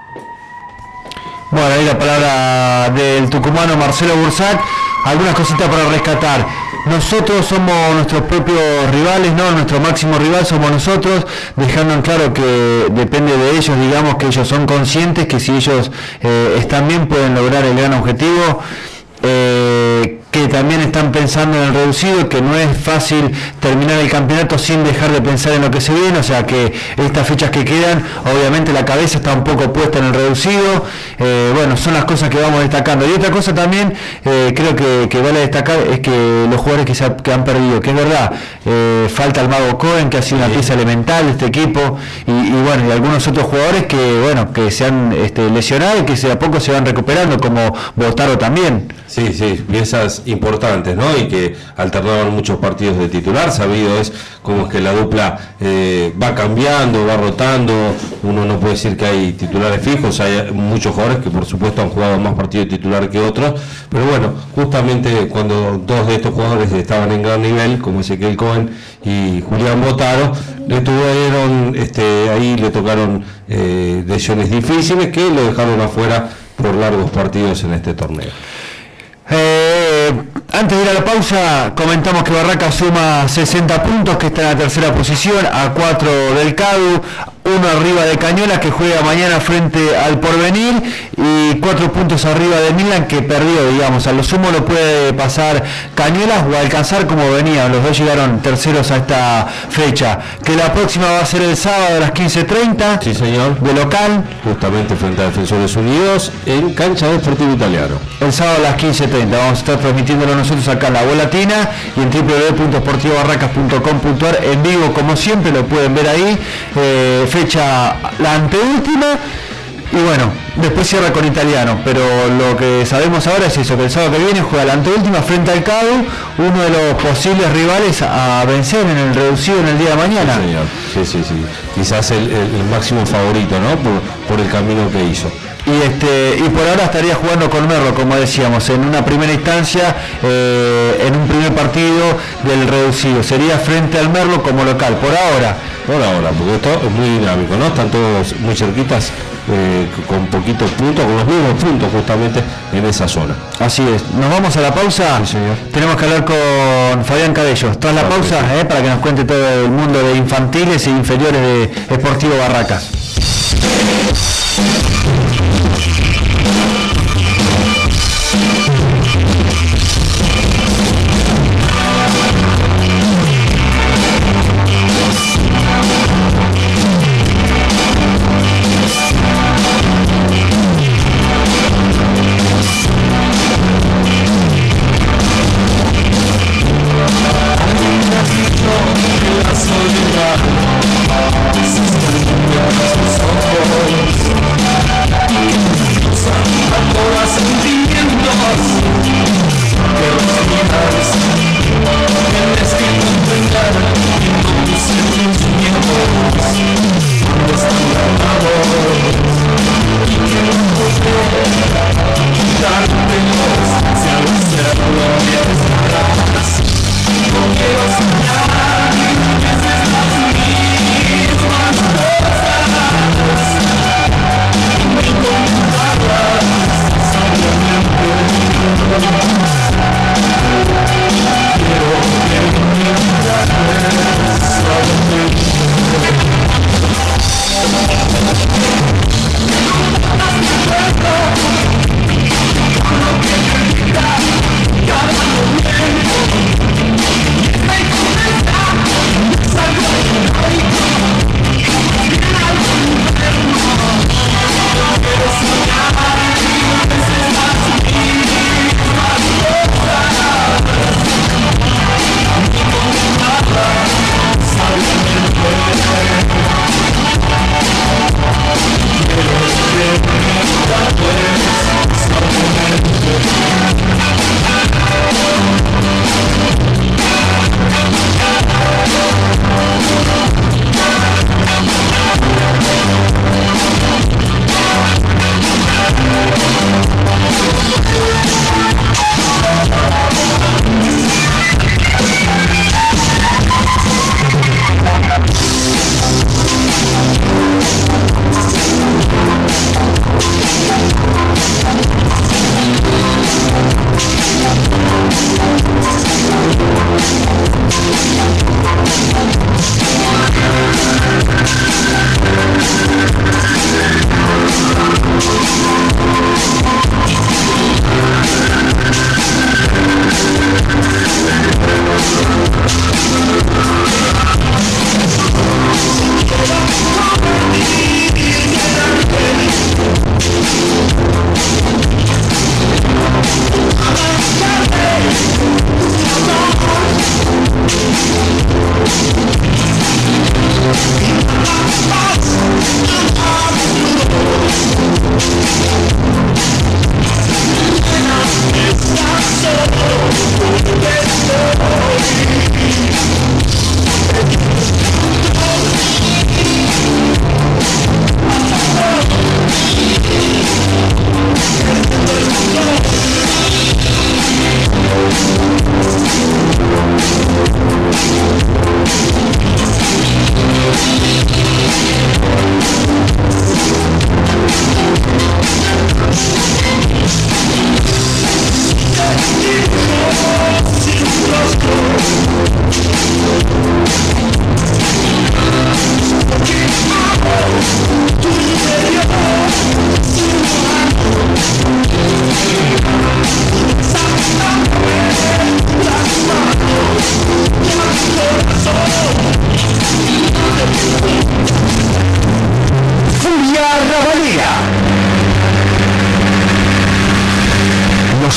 Bueno, ahí la palabra del tucumano Marcelo Bursac. Algunas cositas para rescatar. Nosotros somos nuestros propios rivales, no, nuestro máximo rival somos nosotros, dejando en claro que depende de ellos, digamos que ellos son conscientes que si ellos eh, están bien pueden lograr el gran objetivo. Eh, que también están pensando en el reducido, que no es fácil terminar el campeonato sin dejar de pensar en lo que se viene, o sea que estas fechas que quedan, obviamente la cabeza está un poco puesta en el reducido, eh, bueno, son las cosas que vamos destacando. Y otra cosa también, eh, creo que, que vale destacar, es que los jugadores que, se ha, que han perdido, que es verdad, eh, falta el Mago Cohen, que ha sido una pieza elemental de este equipo, y, y bueno, y algunos otros jugadores que, bueno, que se han este, lesionado y que de a poco se van recuperando, como Botaro también. Sí, sí, piezas importantes, ¿no? Y que alternaban muchos partidos de titular, sabido es cómo es que la dupla eh, va cambiando, va rotando, uno no puede decir que hay titulares fijos, hay muchos jugadores que por supuesto han jugado más partidos de titular que otros, pero bueno, justamente cuando dos de estos jugadores estaban en gran nivel, como Ezequiel Cohen y Julián Botaro, le tuvieron, este, ahí le tocaron eh, lesiones difíciles que lo dejaron afuera por largos partidos en este torneo. Eh, antes de ir a la pausa, comentamos que Barracas suma sesenta puntos, que está en la tercera posición, a cuatro del Cadu, uno arriba de Cañuelas, que juega mañana frente al Porvenir, y cuatro puntos arriba de Milan, que perdió, digamos, a lo sumo lo puede pasar Cañuelas o alcanzar como venían, los dos llegaron terceros a esta fecha, que la próxima va a ser el sábado a las quince treinta, sí señor, de local, justamente frente a Defensores Unidos, en Cancha de Deportivo Italiano. El sábado a las quince treinta, vamos a estar transmitiéndolo nosotros acá en La Voz Latina y en doble u doble u doble u punto sportivo barracas punto com punto a r en vivo, como siempre, lo pueden ver ahí, eh, fecha la anteúltima, y bueno, después cierra con Italiano, pero lo que sabemos ahora es eso, que el sábado que viene juega la anteúltima frente al Cadu, uno de los posibles rivales a vencer en el reducido en el día de mañana. Sí, señor. Sí, sí, sí. Quizás el, el, el máximo favorito, ¿no? Por, por el camino que hizo. Y este y por ahora estaría jugando con Merlo, como decíamos, en una primera instancia, eh, en un primer partido del reducido. Sería frente al Merlo como local, por ahora. Por ahora, porque esto es muy dinámico, ¿no? Están todos muy cerquitas, eh, con poquitos puntos, con los mismos puntos justamente en esa zona. Así es. Nos vamos a la pausa. Sí, señor. Tenemos que hablar con Fabián Cabello. Tras la pausa, eh, para que nos cuente todo el mundo de infantiles e inferiores de Sportivo Barracas. Que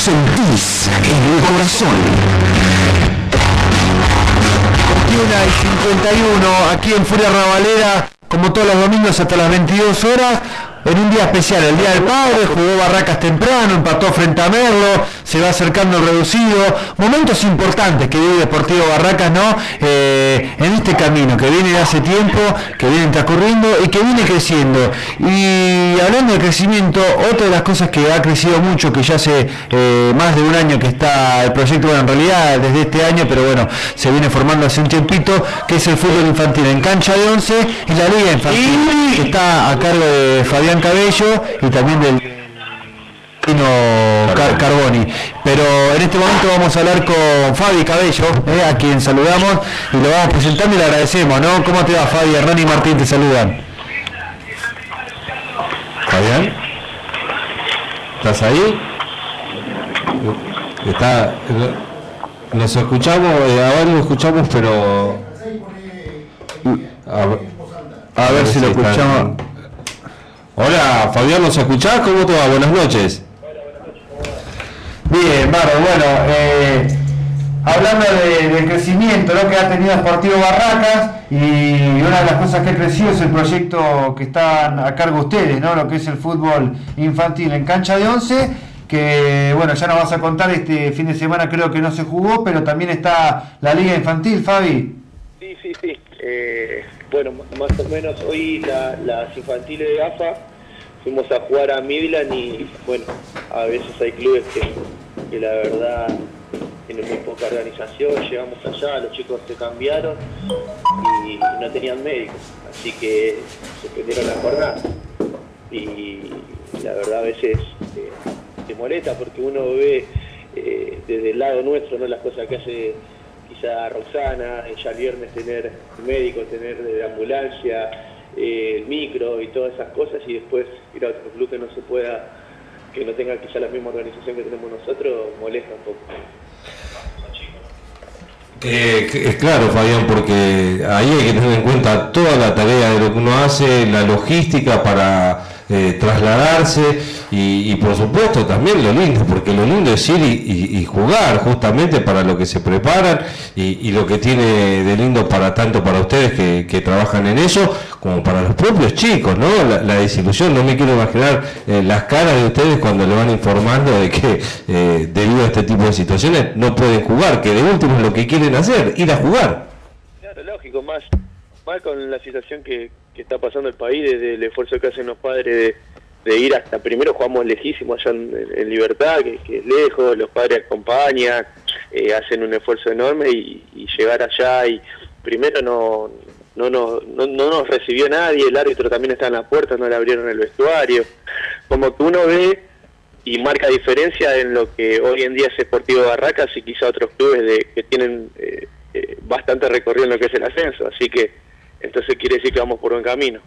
sentís en el corazón. veintiuna y cincuenta y uno, aquí en Furia Rabalera, como todos los domingos hasta las veintidós horas, en un día especial, el Día del Padre. Jugó Barracas temprano, empató frente a Merlo, se va acercando el reducido, momentos importantes que vive Deportivo Barracas, ¿no? Eh, en este camino que viene de hace tiempo, que viene transcurriendo y que viene creciendo. Y hablando de crecimiento, otra de las cosas que ha crecido mucho, que ya hace eh, más de un año que está el proyecto, bueno, en realidad desde este año, pero bueno, se viene formando hace un tiempito, que es el fútbol infantil en cancha de once y la liga infantil, que está a cargo de Fabián Cabello y también del Pino Car Carboni. Pero en este momento vamos a hablar con Fabi Cabello, eh, a quien saludamos y lo vamos presentando y le agradecemos, ¿no? ¿Cómo te va, Fabi? Hernán y Martín te saludan. Fabián, ¿estás ahí? Está, nos escuchamos, eh, ahora lo escuchamos, pero a ver, a ver si lo escuchamos. Hola, Fabián, ¿nos escuchás? ¿Cómo te va? Buenas noches. Bien, Barro, bueno, eh, hablando de, del crecimiento, ¿no?, que ha tenido Deportivo Barracas, y una de las cosas que ha crecido es el proyecto que están a cargo ustedes, ¿no?, lo que es el fútbol infantil en cancha de once, que bueno, ya nos vas a contar, este fin de semana creo que no se jugó, pero también está la liga infantil, Fabi. Sí, sí, sí. Eh, bueno, más o menos hoy la, las infantiles de A F A fuimos a jugar a Midland y bueno, a veces hay clubes que, que la verdad tienen muy poca organización. Llegamos allá, los chicos se cambiaron y no tenían médicos, así que suspendieron la jornada. Y la verdad a veces eh, te molesta porque uno ve eh, desde el lado nuestro, ¿no?, las cosas que hace quizá Roxana, ya el viernes tener médico, tener de ambulancia, eh, el micro y todas esas cosas, y después ir a otro club que no se pueda, que no tenga quizá la misma organización que tenemos nosotros, molesta un poco. Eh, es claro, Fabián, porque ahí hay que tener en cuenta toda la tarea de lo que uno hace, la logística para eh, trasladarse y, y por supuesto también lo lindo, porque lo lindo es ir y, y, y jugar justamente para lo que se preparan y, y lo que tiene de lindo para tanto para ustedes que, que trabajan en eso como para los propios chicos, ¿no? La, la desilusión, no me quiero imaginar eh, las caras de ustedes cuando le van informando de que eh, debido a este tipo de situaciones no pueden jugar, que de último es lo que quieren hacer, ir a jugar. Claro, lógico, más, más con la situación que, que está pasando el país, desde el esfuerzo que hacen los padres de, de ir hasta, primero jugamos lejísimos allá en, en Libertad, que, que es lejos, los padres acompañan, eh, hacen un esfuerzo enorme y, y llegar allá y primero no... No, no, no, no nos recibió nadie, el árbitro también está en la puerta, no le abrieron el vestuario. Como que uno ve y marca diferencia en lo que hoy en día es Deportivo Barracas y quizá otros clubes de, que tienen eh, eh, bastante recorrido en lo que es el ascenso. Así que entonces quiere decir que vamos por buen camino.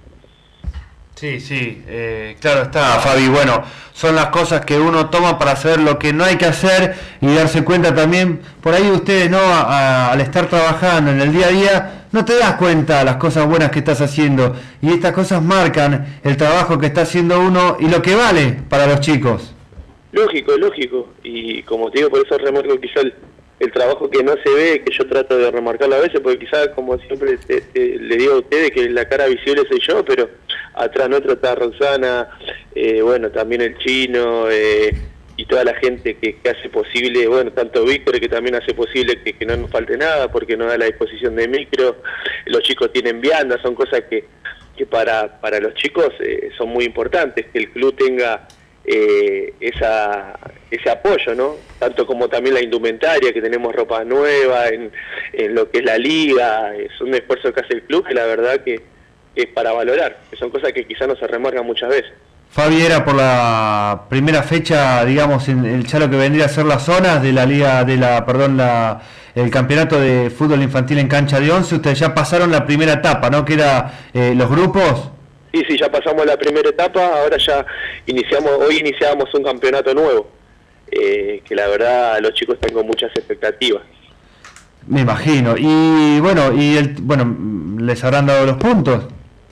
Sí, sí, eh, claro está, Fabi. Bueno, son las cosas que uno toma para hacer lo que no hay que hacer y darse cuenta también, por ahí ustedes, ¿no?, a, a, al estar trabajando en el día a día, no te das cuenta de las cosas buenas que estás haciendo y estas cosas marcan el trabajo que está haciendo uno y lo que vale para los chicos. Lógico, lógico, y como te digo, por eso remarco quizá el, el trabajo que no se ve, que yo trato de remarcarlo a veces, porque quizás, como siempre te, te, le digo a ustedes, que la cara visible soy yo, pero atrás nuestro está Roxana, eh, bueno, también el Chino, eh, y toda la gente que, que hace posible, bueno, tanto Víctor, que también hace posible que, que no nos falte nada, porque nos da la disposición de micro, los chicos tienen viandas, son cosas que, que para, para los chicos eh, son muy importantes, que el club tenga eh, esa, ese apoyo, ¿no? Tanto como también la indumentaria, que tenemos ropa nueva, en, en lo que es la liga, es un esfuerzo que hace el club, que la verdad que es para valorar, que son cosas que quizás no se remarcan muchas veces. Fabi, era por la primera fecha, digamos, en el ya lo que vendría a ser las zonas de la liga, de la, perdón, la, el campeonato de fútbol infantil en cancha de once. Ustedes ya pasaron la primera etapa, ¿no?, que era eh, los grupos. Sí, sí, ya pasamos la primera etapa, ahora ya iniciamos, hoy iniciamos un campeonato nuevo, eh, que la verdad los chicos están con muchas expectativas. Me imagino. Y bueno, y el, bueno, ¿les habrán dado los puntos?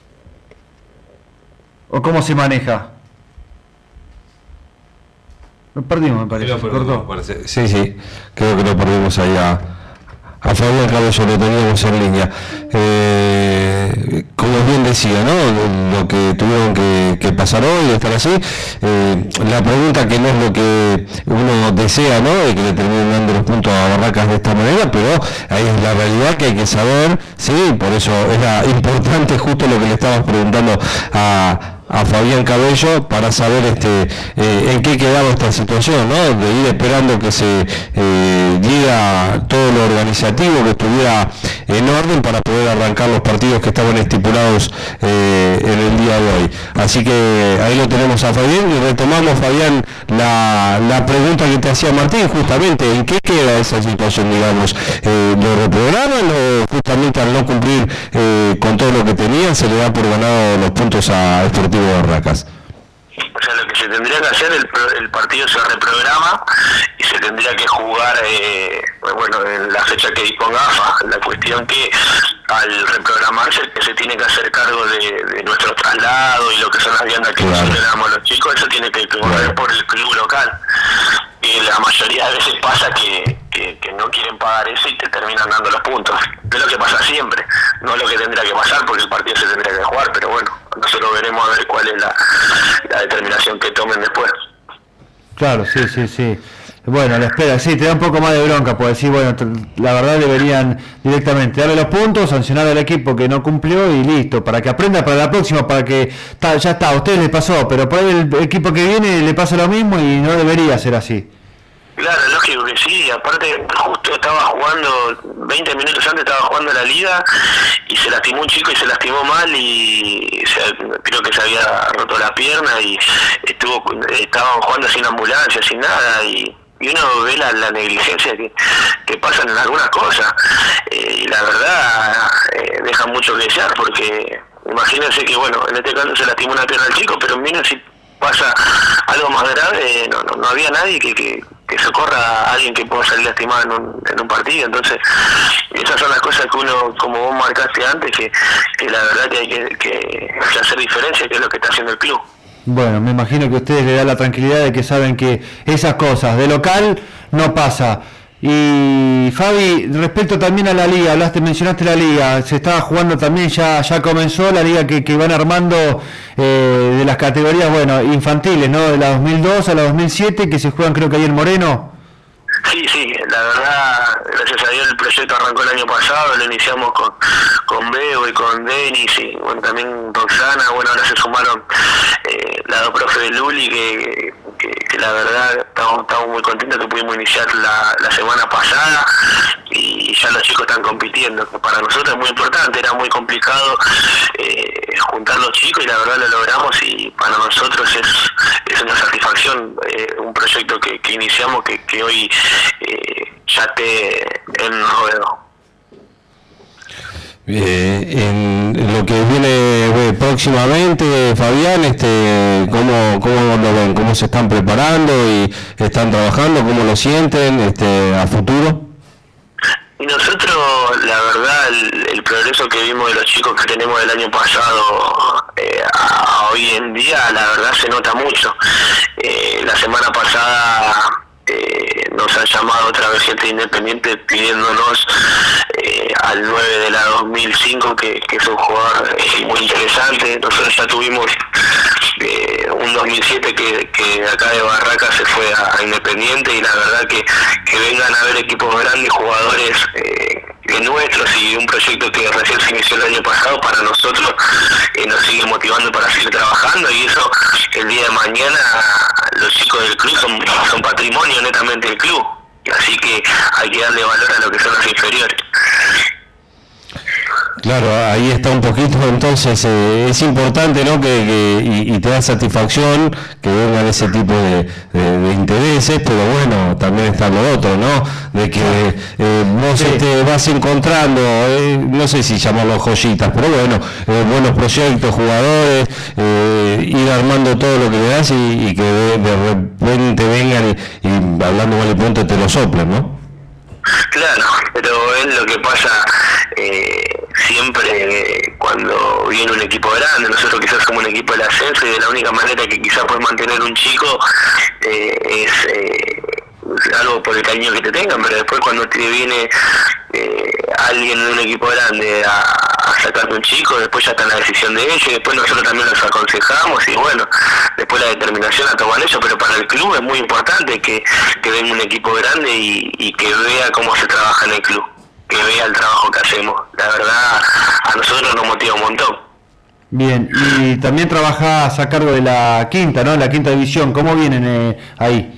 ¿O cómo se maneja? Lo perdimos, me parece. Lo perdimos, parece. Sí, sí, creo que lo perdimos ahí a, a Fabián Cabello, lo teníamos en línea. Eh, como bien decía, ¿no? Lo que tuvieron que, que pasar hoy, estar así. Eh, la pregunta que no es lo que uno desea, ¿no? De que le terminen dando los puntos a Barracas de esta manera, pero ahí es la realidad que hay que saber, sí, por eso era importante justo lo que le estabas preguntando a a Fabián Cabello para saber este eh, en qué quedaba esta situación, ¿no? De ir esperando que se eh, diera todo lo organizativo, que estuviera en orden para poder arrancar los partidos que estaban estipulados eh, en el día de hoy. Así que ahí lo tenemos a Fabián y retomamos, Fabián, la, la pregunta que te hacía Martín, justamente, ¿en qué queda esa situación, digamos? Eh, ¿Lo reprograman o justamente al no cumplir eh, con todo lo que tenían se le da por ganado los puntos a Sportivo Barracas? O sea, lo que se tendría que hacer, el, el partido se reprograma y se tendría que jugar, eh, bueno, en la fecha que disponga A F A. La cuestión que al reprogramarse que se tiene que hacer cargo de, de nuestro traslado y lo que son las viandas que claro. nosotros le damos a los chicos, eso tiene que correr por el club local. Y la mayoría de veces pasa que, que, que no quieren pagar eso y te terminan dando los puntos. Es lo que pasa siempre, no es lo que tendría que pasar porque el partido se tendría que jugar, pero bueno, nosotros veremos a ver cuál es la, la determinación que tomen después. Claro, sí, sí, sí. Bueno, la espera, sí, te da un poco más de bronca, pues decir, bueno, la verdad deberían directamente darle los puntos, sancionar al equipo que no cumplió y listo, para que aprenda para la próxima, para que, ta, ya está, a ustedes les pasó, pero por ahí el equipo que viene le pasa lo mismo y no debería ser así. Claro, lógico que sí, aparte justo estaba jugando, veinte minutos antes estaba jugando la liga y se lastimó un chico y se lastimó mal y se, creo que se había roto la pierna y estuvo estaban jugando sin ambulancia, sin nada y, y uno ve la, la negligencia que, que pasan en algunas cosas eh, y la verdad eh, deja mucho que desear porque imagínense que bueno, en este caso se lastimó una pierna al chico, pero miren si pasa algo más grave, no, no, no había nadie que, que que socorra a alguien que pueda salir lastimado en un, en un partido. Entonces esas son las cosas que uno, como vos marcaste antes, que, que la verdad que hay que, que, que hacer diferencia, que es lo que está haciendo el club. Bueno, me imagino que a ustedes les da la tranquilidad de que saben que esas cosas de local no pasa. Y Fabi, respecto también a la liga, hablaste, mencionaste la liga, se estaba jugando también, ya ya comenzó la liga que, que van armando eh, de las categorías, bueno, infantiles, ¿no? De la dos mil dos a la dos mil siete, que se juegan creo que ahí en Moreno. Sí, sí, la verdad, gracias a Dios el proyecto arrancó el año pasado, lo iniciamos con, con Bebo y con Denis y bueno, también Roxana, bueno, ahora se sumaron eh, la dos profe de Luli, que, que, que la verdad estamos, estamos muy contentos que pudimos iniciar la, la semana pasada y ya los chicos están compitiendo, que para nosotros es muy importante, era muy complicado eh, juntar los chicos y la verdad lo logramos y para nosotros es, es una satisfacción, eh, un proyecto que, que iniciamos que, que hoy Eh, ya esté en ruedo. Eh, en lo que viene eh, próximamente, Fabián, este, ¿cómo, cómo lo ven? ¿Cómo se están preparando y están trabajando? ¿Cómo lo sienten este, a futuro? Y nosotros, la verdad, el, el progreso que vimos de los chicos que tenemos del año pasado eh, a hoy en día, la verdad se nota mucho. Eh, la semana pasada Eh, nos han llamado otra vez gente independiente pidiéndonos eh, al nueve de la dos mil cinco, que, que es un jugador eh, muy interesante. Nosotros ya tuvimos eh, un dos mil siete que, que acá de Barracas se fue a, a Independiente y la verdad que, que vengan a ver equipos grandes, jugadores eh, nuestros y un proyecto que recién se inició el año pasado, para nosotros eh, nos sigue motivando para seguir trabajando y eso el día de mañana los chicos del club son, son patrimonio netamente del club, así que hay que darle valor a lo que son los inferiores. Claro, ahí está un poquito, entonces eh, es importante, ¿no? Que, que y, y te da satisfacción que vengan ese tipo de, de, de intereses, pero bueno, también está lo otro, ¿no? De que eh, vos sí. te vas encontrando, eh, no sé si llamarlo joyitas, pero bueno, eh, buenos proyectos, jugadores, eh, ir armando todo lo que le das y, y que de, de repente vengan y, y hablando mal y pronto te lo soplan, ¿no? Claro, pero es lo que pasa eh, siempre cuando viene un equipo grande, nosotros quizás somos un equipo del ascenso y de la única manera que quizás puedes mantener un chico eh, es eh, algo por el cariño que te tengan, pero después cuando te viene eh, alguien de un equipo grande a, a sacarte un chico, después ya está en la decisión de ellos, y después nosotros también los aconsejamos, y bueno, después la determinación la toman ellos, pero para el club es muy importante que, que venga un equipo grande y, y que vea cómo se trabaja en el club, que vea el trabajo que hacemos. La verdad, a nosotros nos motiva un montón. Bien, y también trabajás a cargo de la quinta, ¿no? La quinta división, ¿cómo vienen eh, ahí?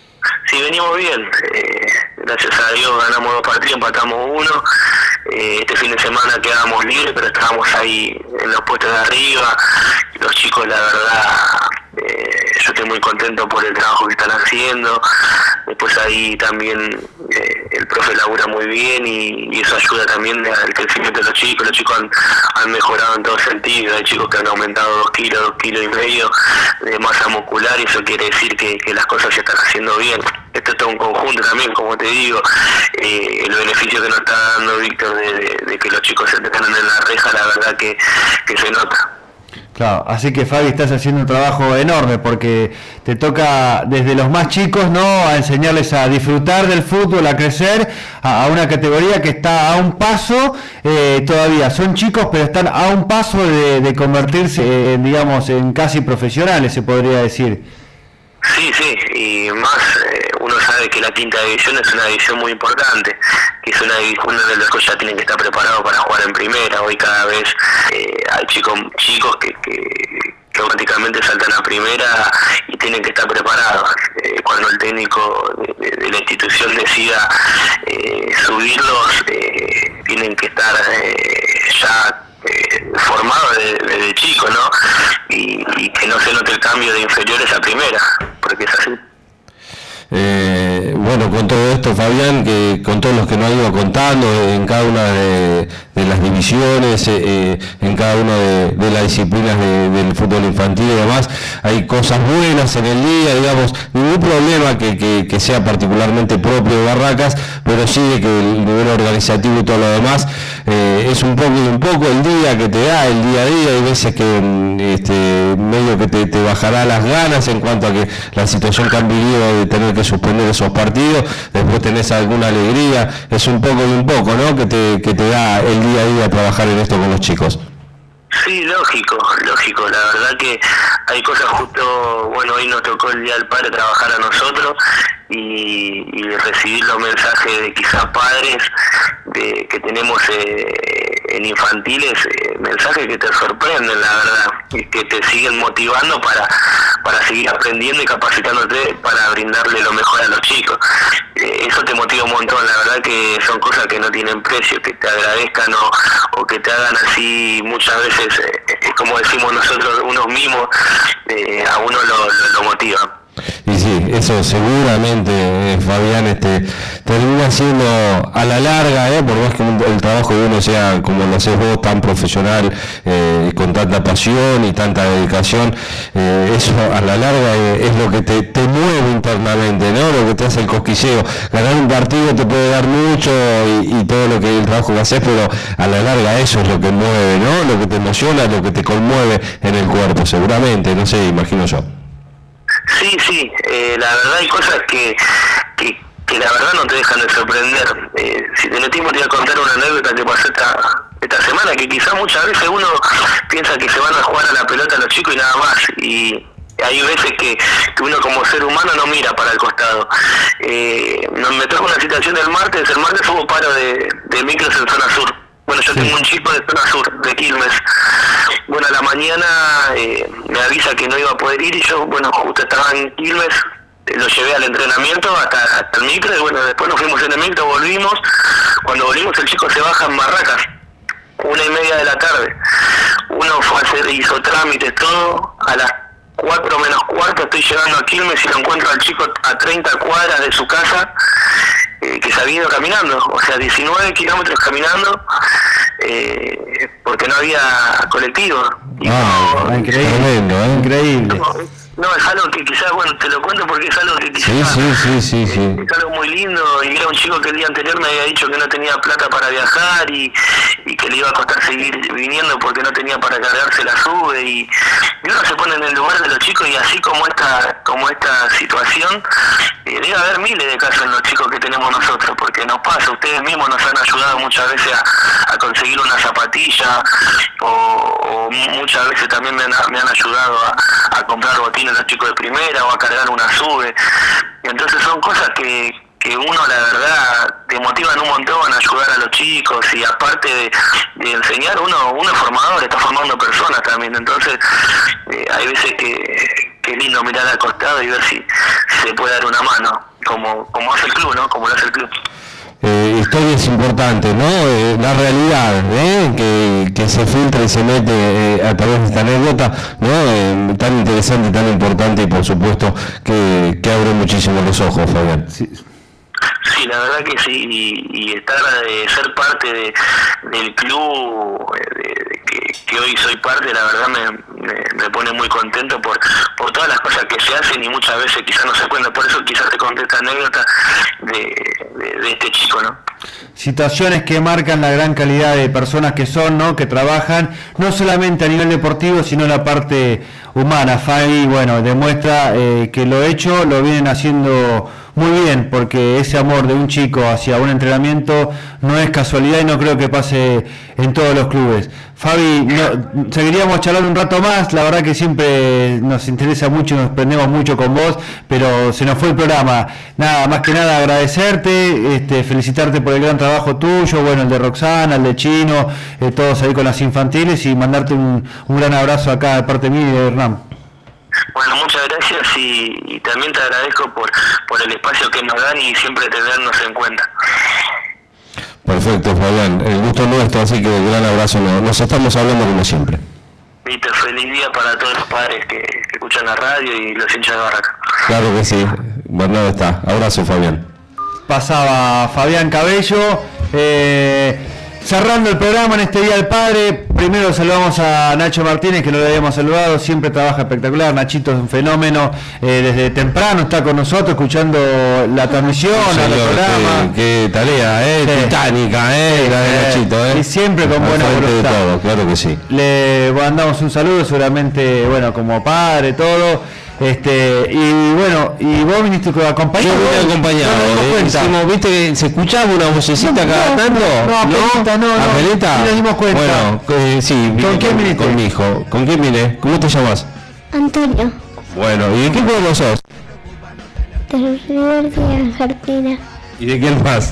Sí, venimos bien, eh, gracias a Dios ganamos dos partidos, empatamos uno, eh, este fin de semana quedábamos libres, pero estábamos ahí en los puestos de arriba, los chicos la verdad, eh, yo estoy muy contento por el trabajo que están haciendo, después ahí también eh, el profe labura muy bien y, y eso ayuda también al crecimiento de los chicos, los chicos han, han mejorado en todo sentido, hay chicos que han aumentado dos kilos, dos kilos y medio de masa muscular y eso quiere decir que, que las cosas se están haciendo bien. Esto es todo un conjunto también, como te digo, eh, el beneficio que nos está dando Víctor de, de, de que los chicos se entrenan en la reja, la verdad que, que se nota. Claro, así que Fabi, estás haciendo un trabajo enorme porque te toca desde los más chicos, ¿no?, a enseñarles a disfrutar del fútbol, a crecer a, a una categoría que está a un paso, eh, todavía son chicos pero están a un paso de, de convertirse en, digamos, en casi profesionales, se podría decir. Sí, sí, y más eh, uno sabe que la quinta división es una división muy importante, que es una división donde los chicos ya tienen que estar preparados para jugar en primera. Hoy cada vez eh, hay chicos chicos que, que, que automáticamente saltan a primera y tienen que estar preparados. Eh, cuando el técnico de, de, de la institución decida eh, subirlos, eh, tienen que estar eh, ya Eh, formado desde de, de chico, ¿no? Y, y que no se note el cambio de inferiores a primera, porque es así. Eh, bueno, con todo esto, Fabián, que con todos los que nos ha ido contando en cada una de, de las divisiones, eh, eh, en cada una de, de las disciplinas de, del fútbol infantil y demás, hay cosas buenas en el día, digamos, ningún problema que, que, que sea particularmente propio de Barracas, pero sí de que el nivel organizativo y todo lo demás eh, es un poco y un poco el día que te da, el día a día. Hay veces que este, medio que te, te bajará las ganas en cuanto a que la situación que han vivido de tener que suspender esos partidos, después tenés alguna alegría, es un poco y un poco, ¿no?, que te, que te da el día a día trabajar en esto con los chicos. Sí, lógico, lógico, la verdad que hay cosas justo, bueno, hoy nos tocó el Día del Padre trabajar a nosotros y, y recibir los mensajes de quizás padres de, que tenemos eh, en infantiles, eh, mensajes que te sorprenden, la verdad, y que te siguen motivando para, para seguir aprendiendo y capacitándote para brindarle lo mejor a los chicos. Eh, eso te motiva un montón, la verdad que son cosas que no tienen precio, que te agradezcan o, o que te hagan así muchas veces, eh, como decimos nosotros, unos mimos, eh, a uno lo, lo, lo motiva. Y sí, eso seguramente, eh, Fabián, este, termina siendo a la larga, eh, por más que el trabajo de uno sea como lo haces vos, tan profesional, eh, con tanta pasión y tanta dedicación, eh, eso a la larga eh, es lo que te, te mueve internamente, ¿no?, lo que te hace el cosquilleo. Ganar un partido te puede dar mucho y, y todo lo que el trabajo que haces, pero a la larga eso es lo que mueve, ¿no?, lo que te emociona, lo que te conmueve en el cuerpo, seguramente, no sé, imagino yo. Sí, sí, eh, la verdad hay cosas que, que, que la verdad no te dejan de sorprender. Eh, si tenés tiempo te voy a contar una anécdota que pasó esta, esta semana, que quizás muchas veces uno piensa que se van a jugar a la pelota los chicos y nada más, y hay veces que, que uno como ser humano no mira para el costado. Eh, nos me trajo una situación del martes, el martes hubo paro de, de micros en zona sur. Bueno, yo tengo un chico de zona sur, de Quilmes. Bueno, a la mañana eh, me avisa que no iba a poder ir y yo, bueno, justo estaba en Quilmes, eh, lo llevé al entrenamiento hasta, hasta el micro y bueno, después nos fuimos en el micro, volvimos. Cuando volvimos el chico se baja en Barracas, una y media de la tarde. Uno fue a hacer, hizo trámites, todo, a las cuatro menos cuarto estoy llegando a Quilmes y lo encuentro al chico a treinta cuadras de su casa, eh, que se había ido caminando, o sea, diecinueve kilómetros caminando, eh, porque no había colectivo. Y ah, no, increíble, ¿eh? Increíble. No, No, es algo que quizás, bueno, te lo cuento porque es algo que quizás sí, sí, sí, sí, sí. Es, es algo muy lindo, y era un chico que el día anterior me había dicho que no tenía plata para viajar y, y que le iba a costar seguir viniendo porque no tenía para cargarse la sube, y, y uno se pone en el lugar de los chicos, y así como esta como esta situación, eh, debe haber miles de casos en los chicos que tenemos nosotros, porque nos pasa, ustedes mismos nos han ayudado muchas veces a, a conseguir una zapatilla, o, o muchas veces también me han, me han ayudado a, a comprar botines los chicos de primera o a cargar una sube. Y entonces son cosas que, que uno, la verdad, te motivan un montón a ayudar a los chicos, y aparte de, de enseñar, uno uno es formador, está formando personas también. Entonces eh, hay veces que, que es lindo mirar al costado y ver si, si se puede dar una mano, como, como hace el club, ¿no? Como lo hace el club. Eh, historias importantes, ¿no? Eh, la realidad, ¿eh? que, que se filtra y se mete eh, a través de esta anécdota, ¿no? Eh, tan interesante, tan importante, y por supuesto que, que abre muchísimo los ojos, Fabián. Sí. Sí, la verdad que sí, y, y estar de ser parte de, del club de, de, que, que hoy soy parte, la verdad me, me, me pone muy contento por, por todas las cosas que se hacen, y muchas veces quizás no se cuentan. Por eso quizás te conté esta anécdota de, de, de este chico, ¿no? Situaciones que marcan la gran calidad de personas que son, ¿no? Que trabajan no solamente a nivel deportivo, sino en la parte humana. Fabi, bueno, demuestra eh, que lo hecho lo vienen haciendo muy bien, porque ese amor de un chico hacia un entrenamiento no es casualidad, y no creo que pase en todos los clubes. Fabi, no, seguiríamos charlando un rato más, la verdad que siempre nos interesa mucho, nos prendemos mucho con vos, pero se nos fue el programa. Nada, más que nada agradecerte, este, felicitarte por el gran trabajo tuyo, bueno, el de Roxana, el de Chino, eh, todos ahí con las infantiles, y mandarte un, un gran abrazo acá de parte mía y de Hernán. Bueno, muchas gracias, y, y también te agradezco por, por el espacio que nos dan y siempre tenernos en cuenta. Perfecto, Fabián, el gusto nuestro, así que un gran abrazo, nos estamos hablando como siempre. Viste, feliz día para todos los padres que, que escuchan la radio y los hinchas de Barraca. Claro que sí, Bernardo está, abrazo, Fabián. Pasaba Fabián Cabello, eh, cerrando el programa en este Día del Padre. Primero saludamos a Nacho Martínez, que no lo habíamos saludado, siempre trabaja espectacular. Nachito es un fenómeno, eh, desde temprano está con nosotros escuchando la transmisión, sí, al programa. Qué, qué tarea, eh, sí. Titánica, eh, sí, la de Nachito, eh. Y siempre con buena voluntad. Todo, claro que sí. Le mandamos un saludo, seguramente, bueno, como padre, todo. Este, y bueno, y vos viniste acompañado. Yo vine acompañado, no, no hicimos, viste que se escuchaba una vocecita no, cada no, tanto. No, no, no, no, ¿Apelita? No nos dimos cuenta. Bueno, eh, sí, ¿con quién viniste? Con mi hijo. ¿Con quién vine? ¿Cómo te llamas? Antonio. Bueno, ¿y de qué pueblo sos? De River de Argentina. ¿Y de quién más?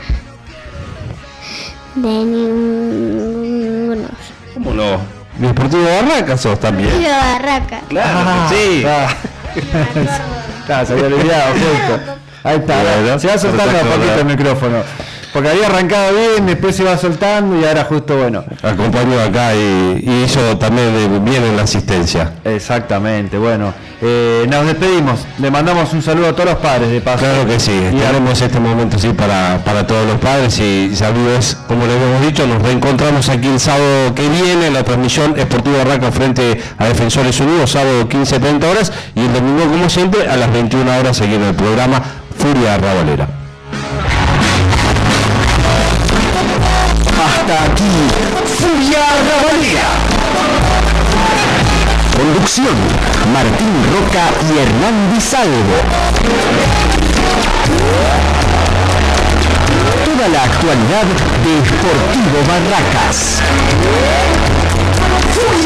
De ninguno. ¿Cómo no? ¿De Deportivo Barraca sos también? Deportivo Barraca. Claro, ah, sí. Claro, se había olvidado, justo. Ahí está, bueno, se va soltando a poquito el micrófono. Porque había arrancado bien, después se va soltando, y ahora justo, bueno. Acompañó acá y, y hizo también bien en la asistencia. Exactamente, bueno. Eh, nos despedimos, le mandamos un saludo a todos los padres de paso. Claro que sí, estaremos este momento sí para, para todos los padres, y saludos, como les hemos dicho, nos reencontramos aquí el sábado que viene en la transmisión Sportivo Barraca frente a Defensores Unidos, sábado quince a treinta horas, y el domingo, como siempre, a las veintiuna horas seguido el programa Furia Arrabalera. Hasta aquí, Furia Arrabalera. Conducción, Martín Roca y Hernán Disalvo. Toda la actualidad de Sportivo Barracas.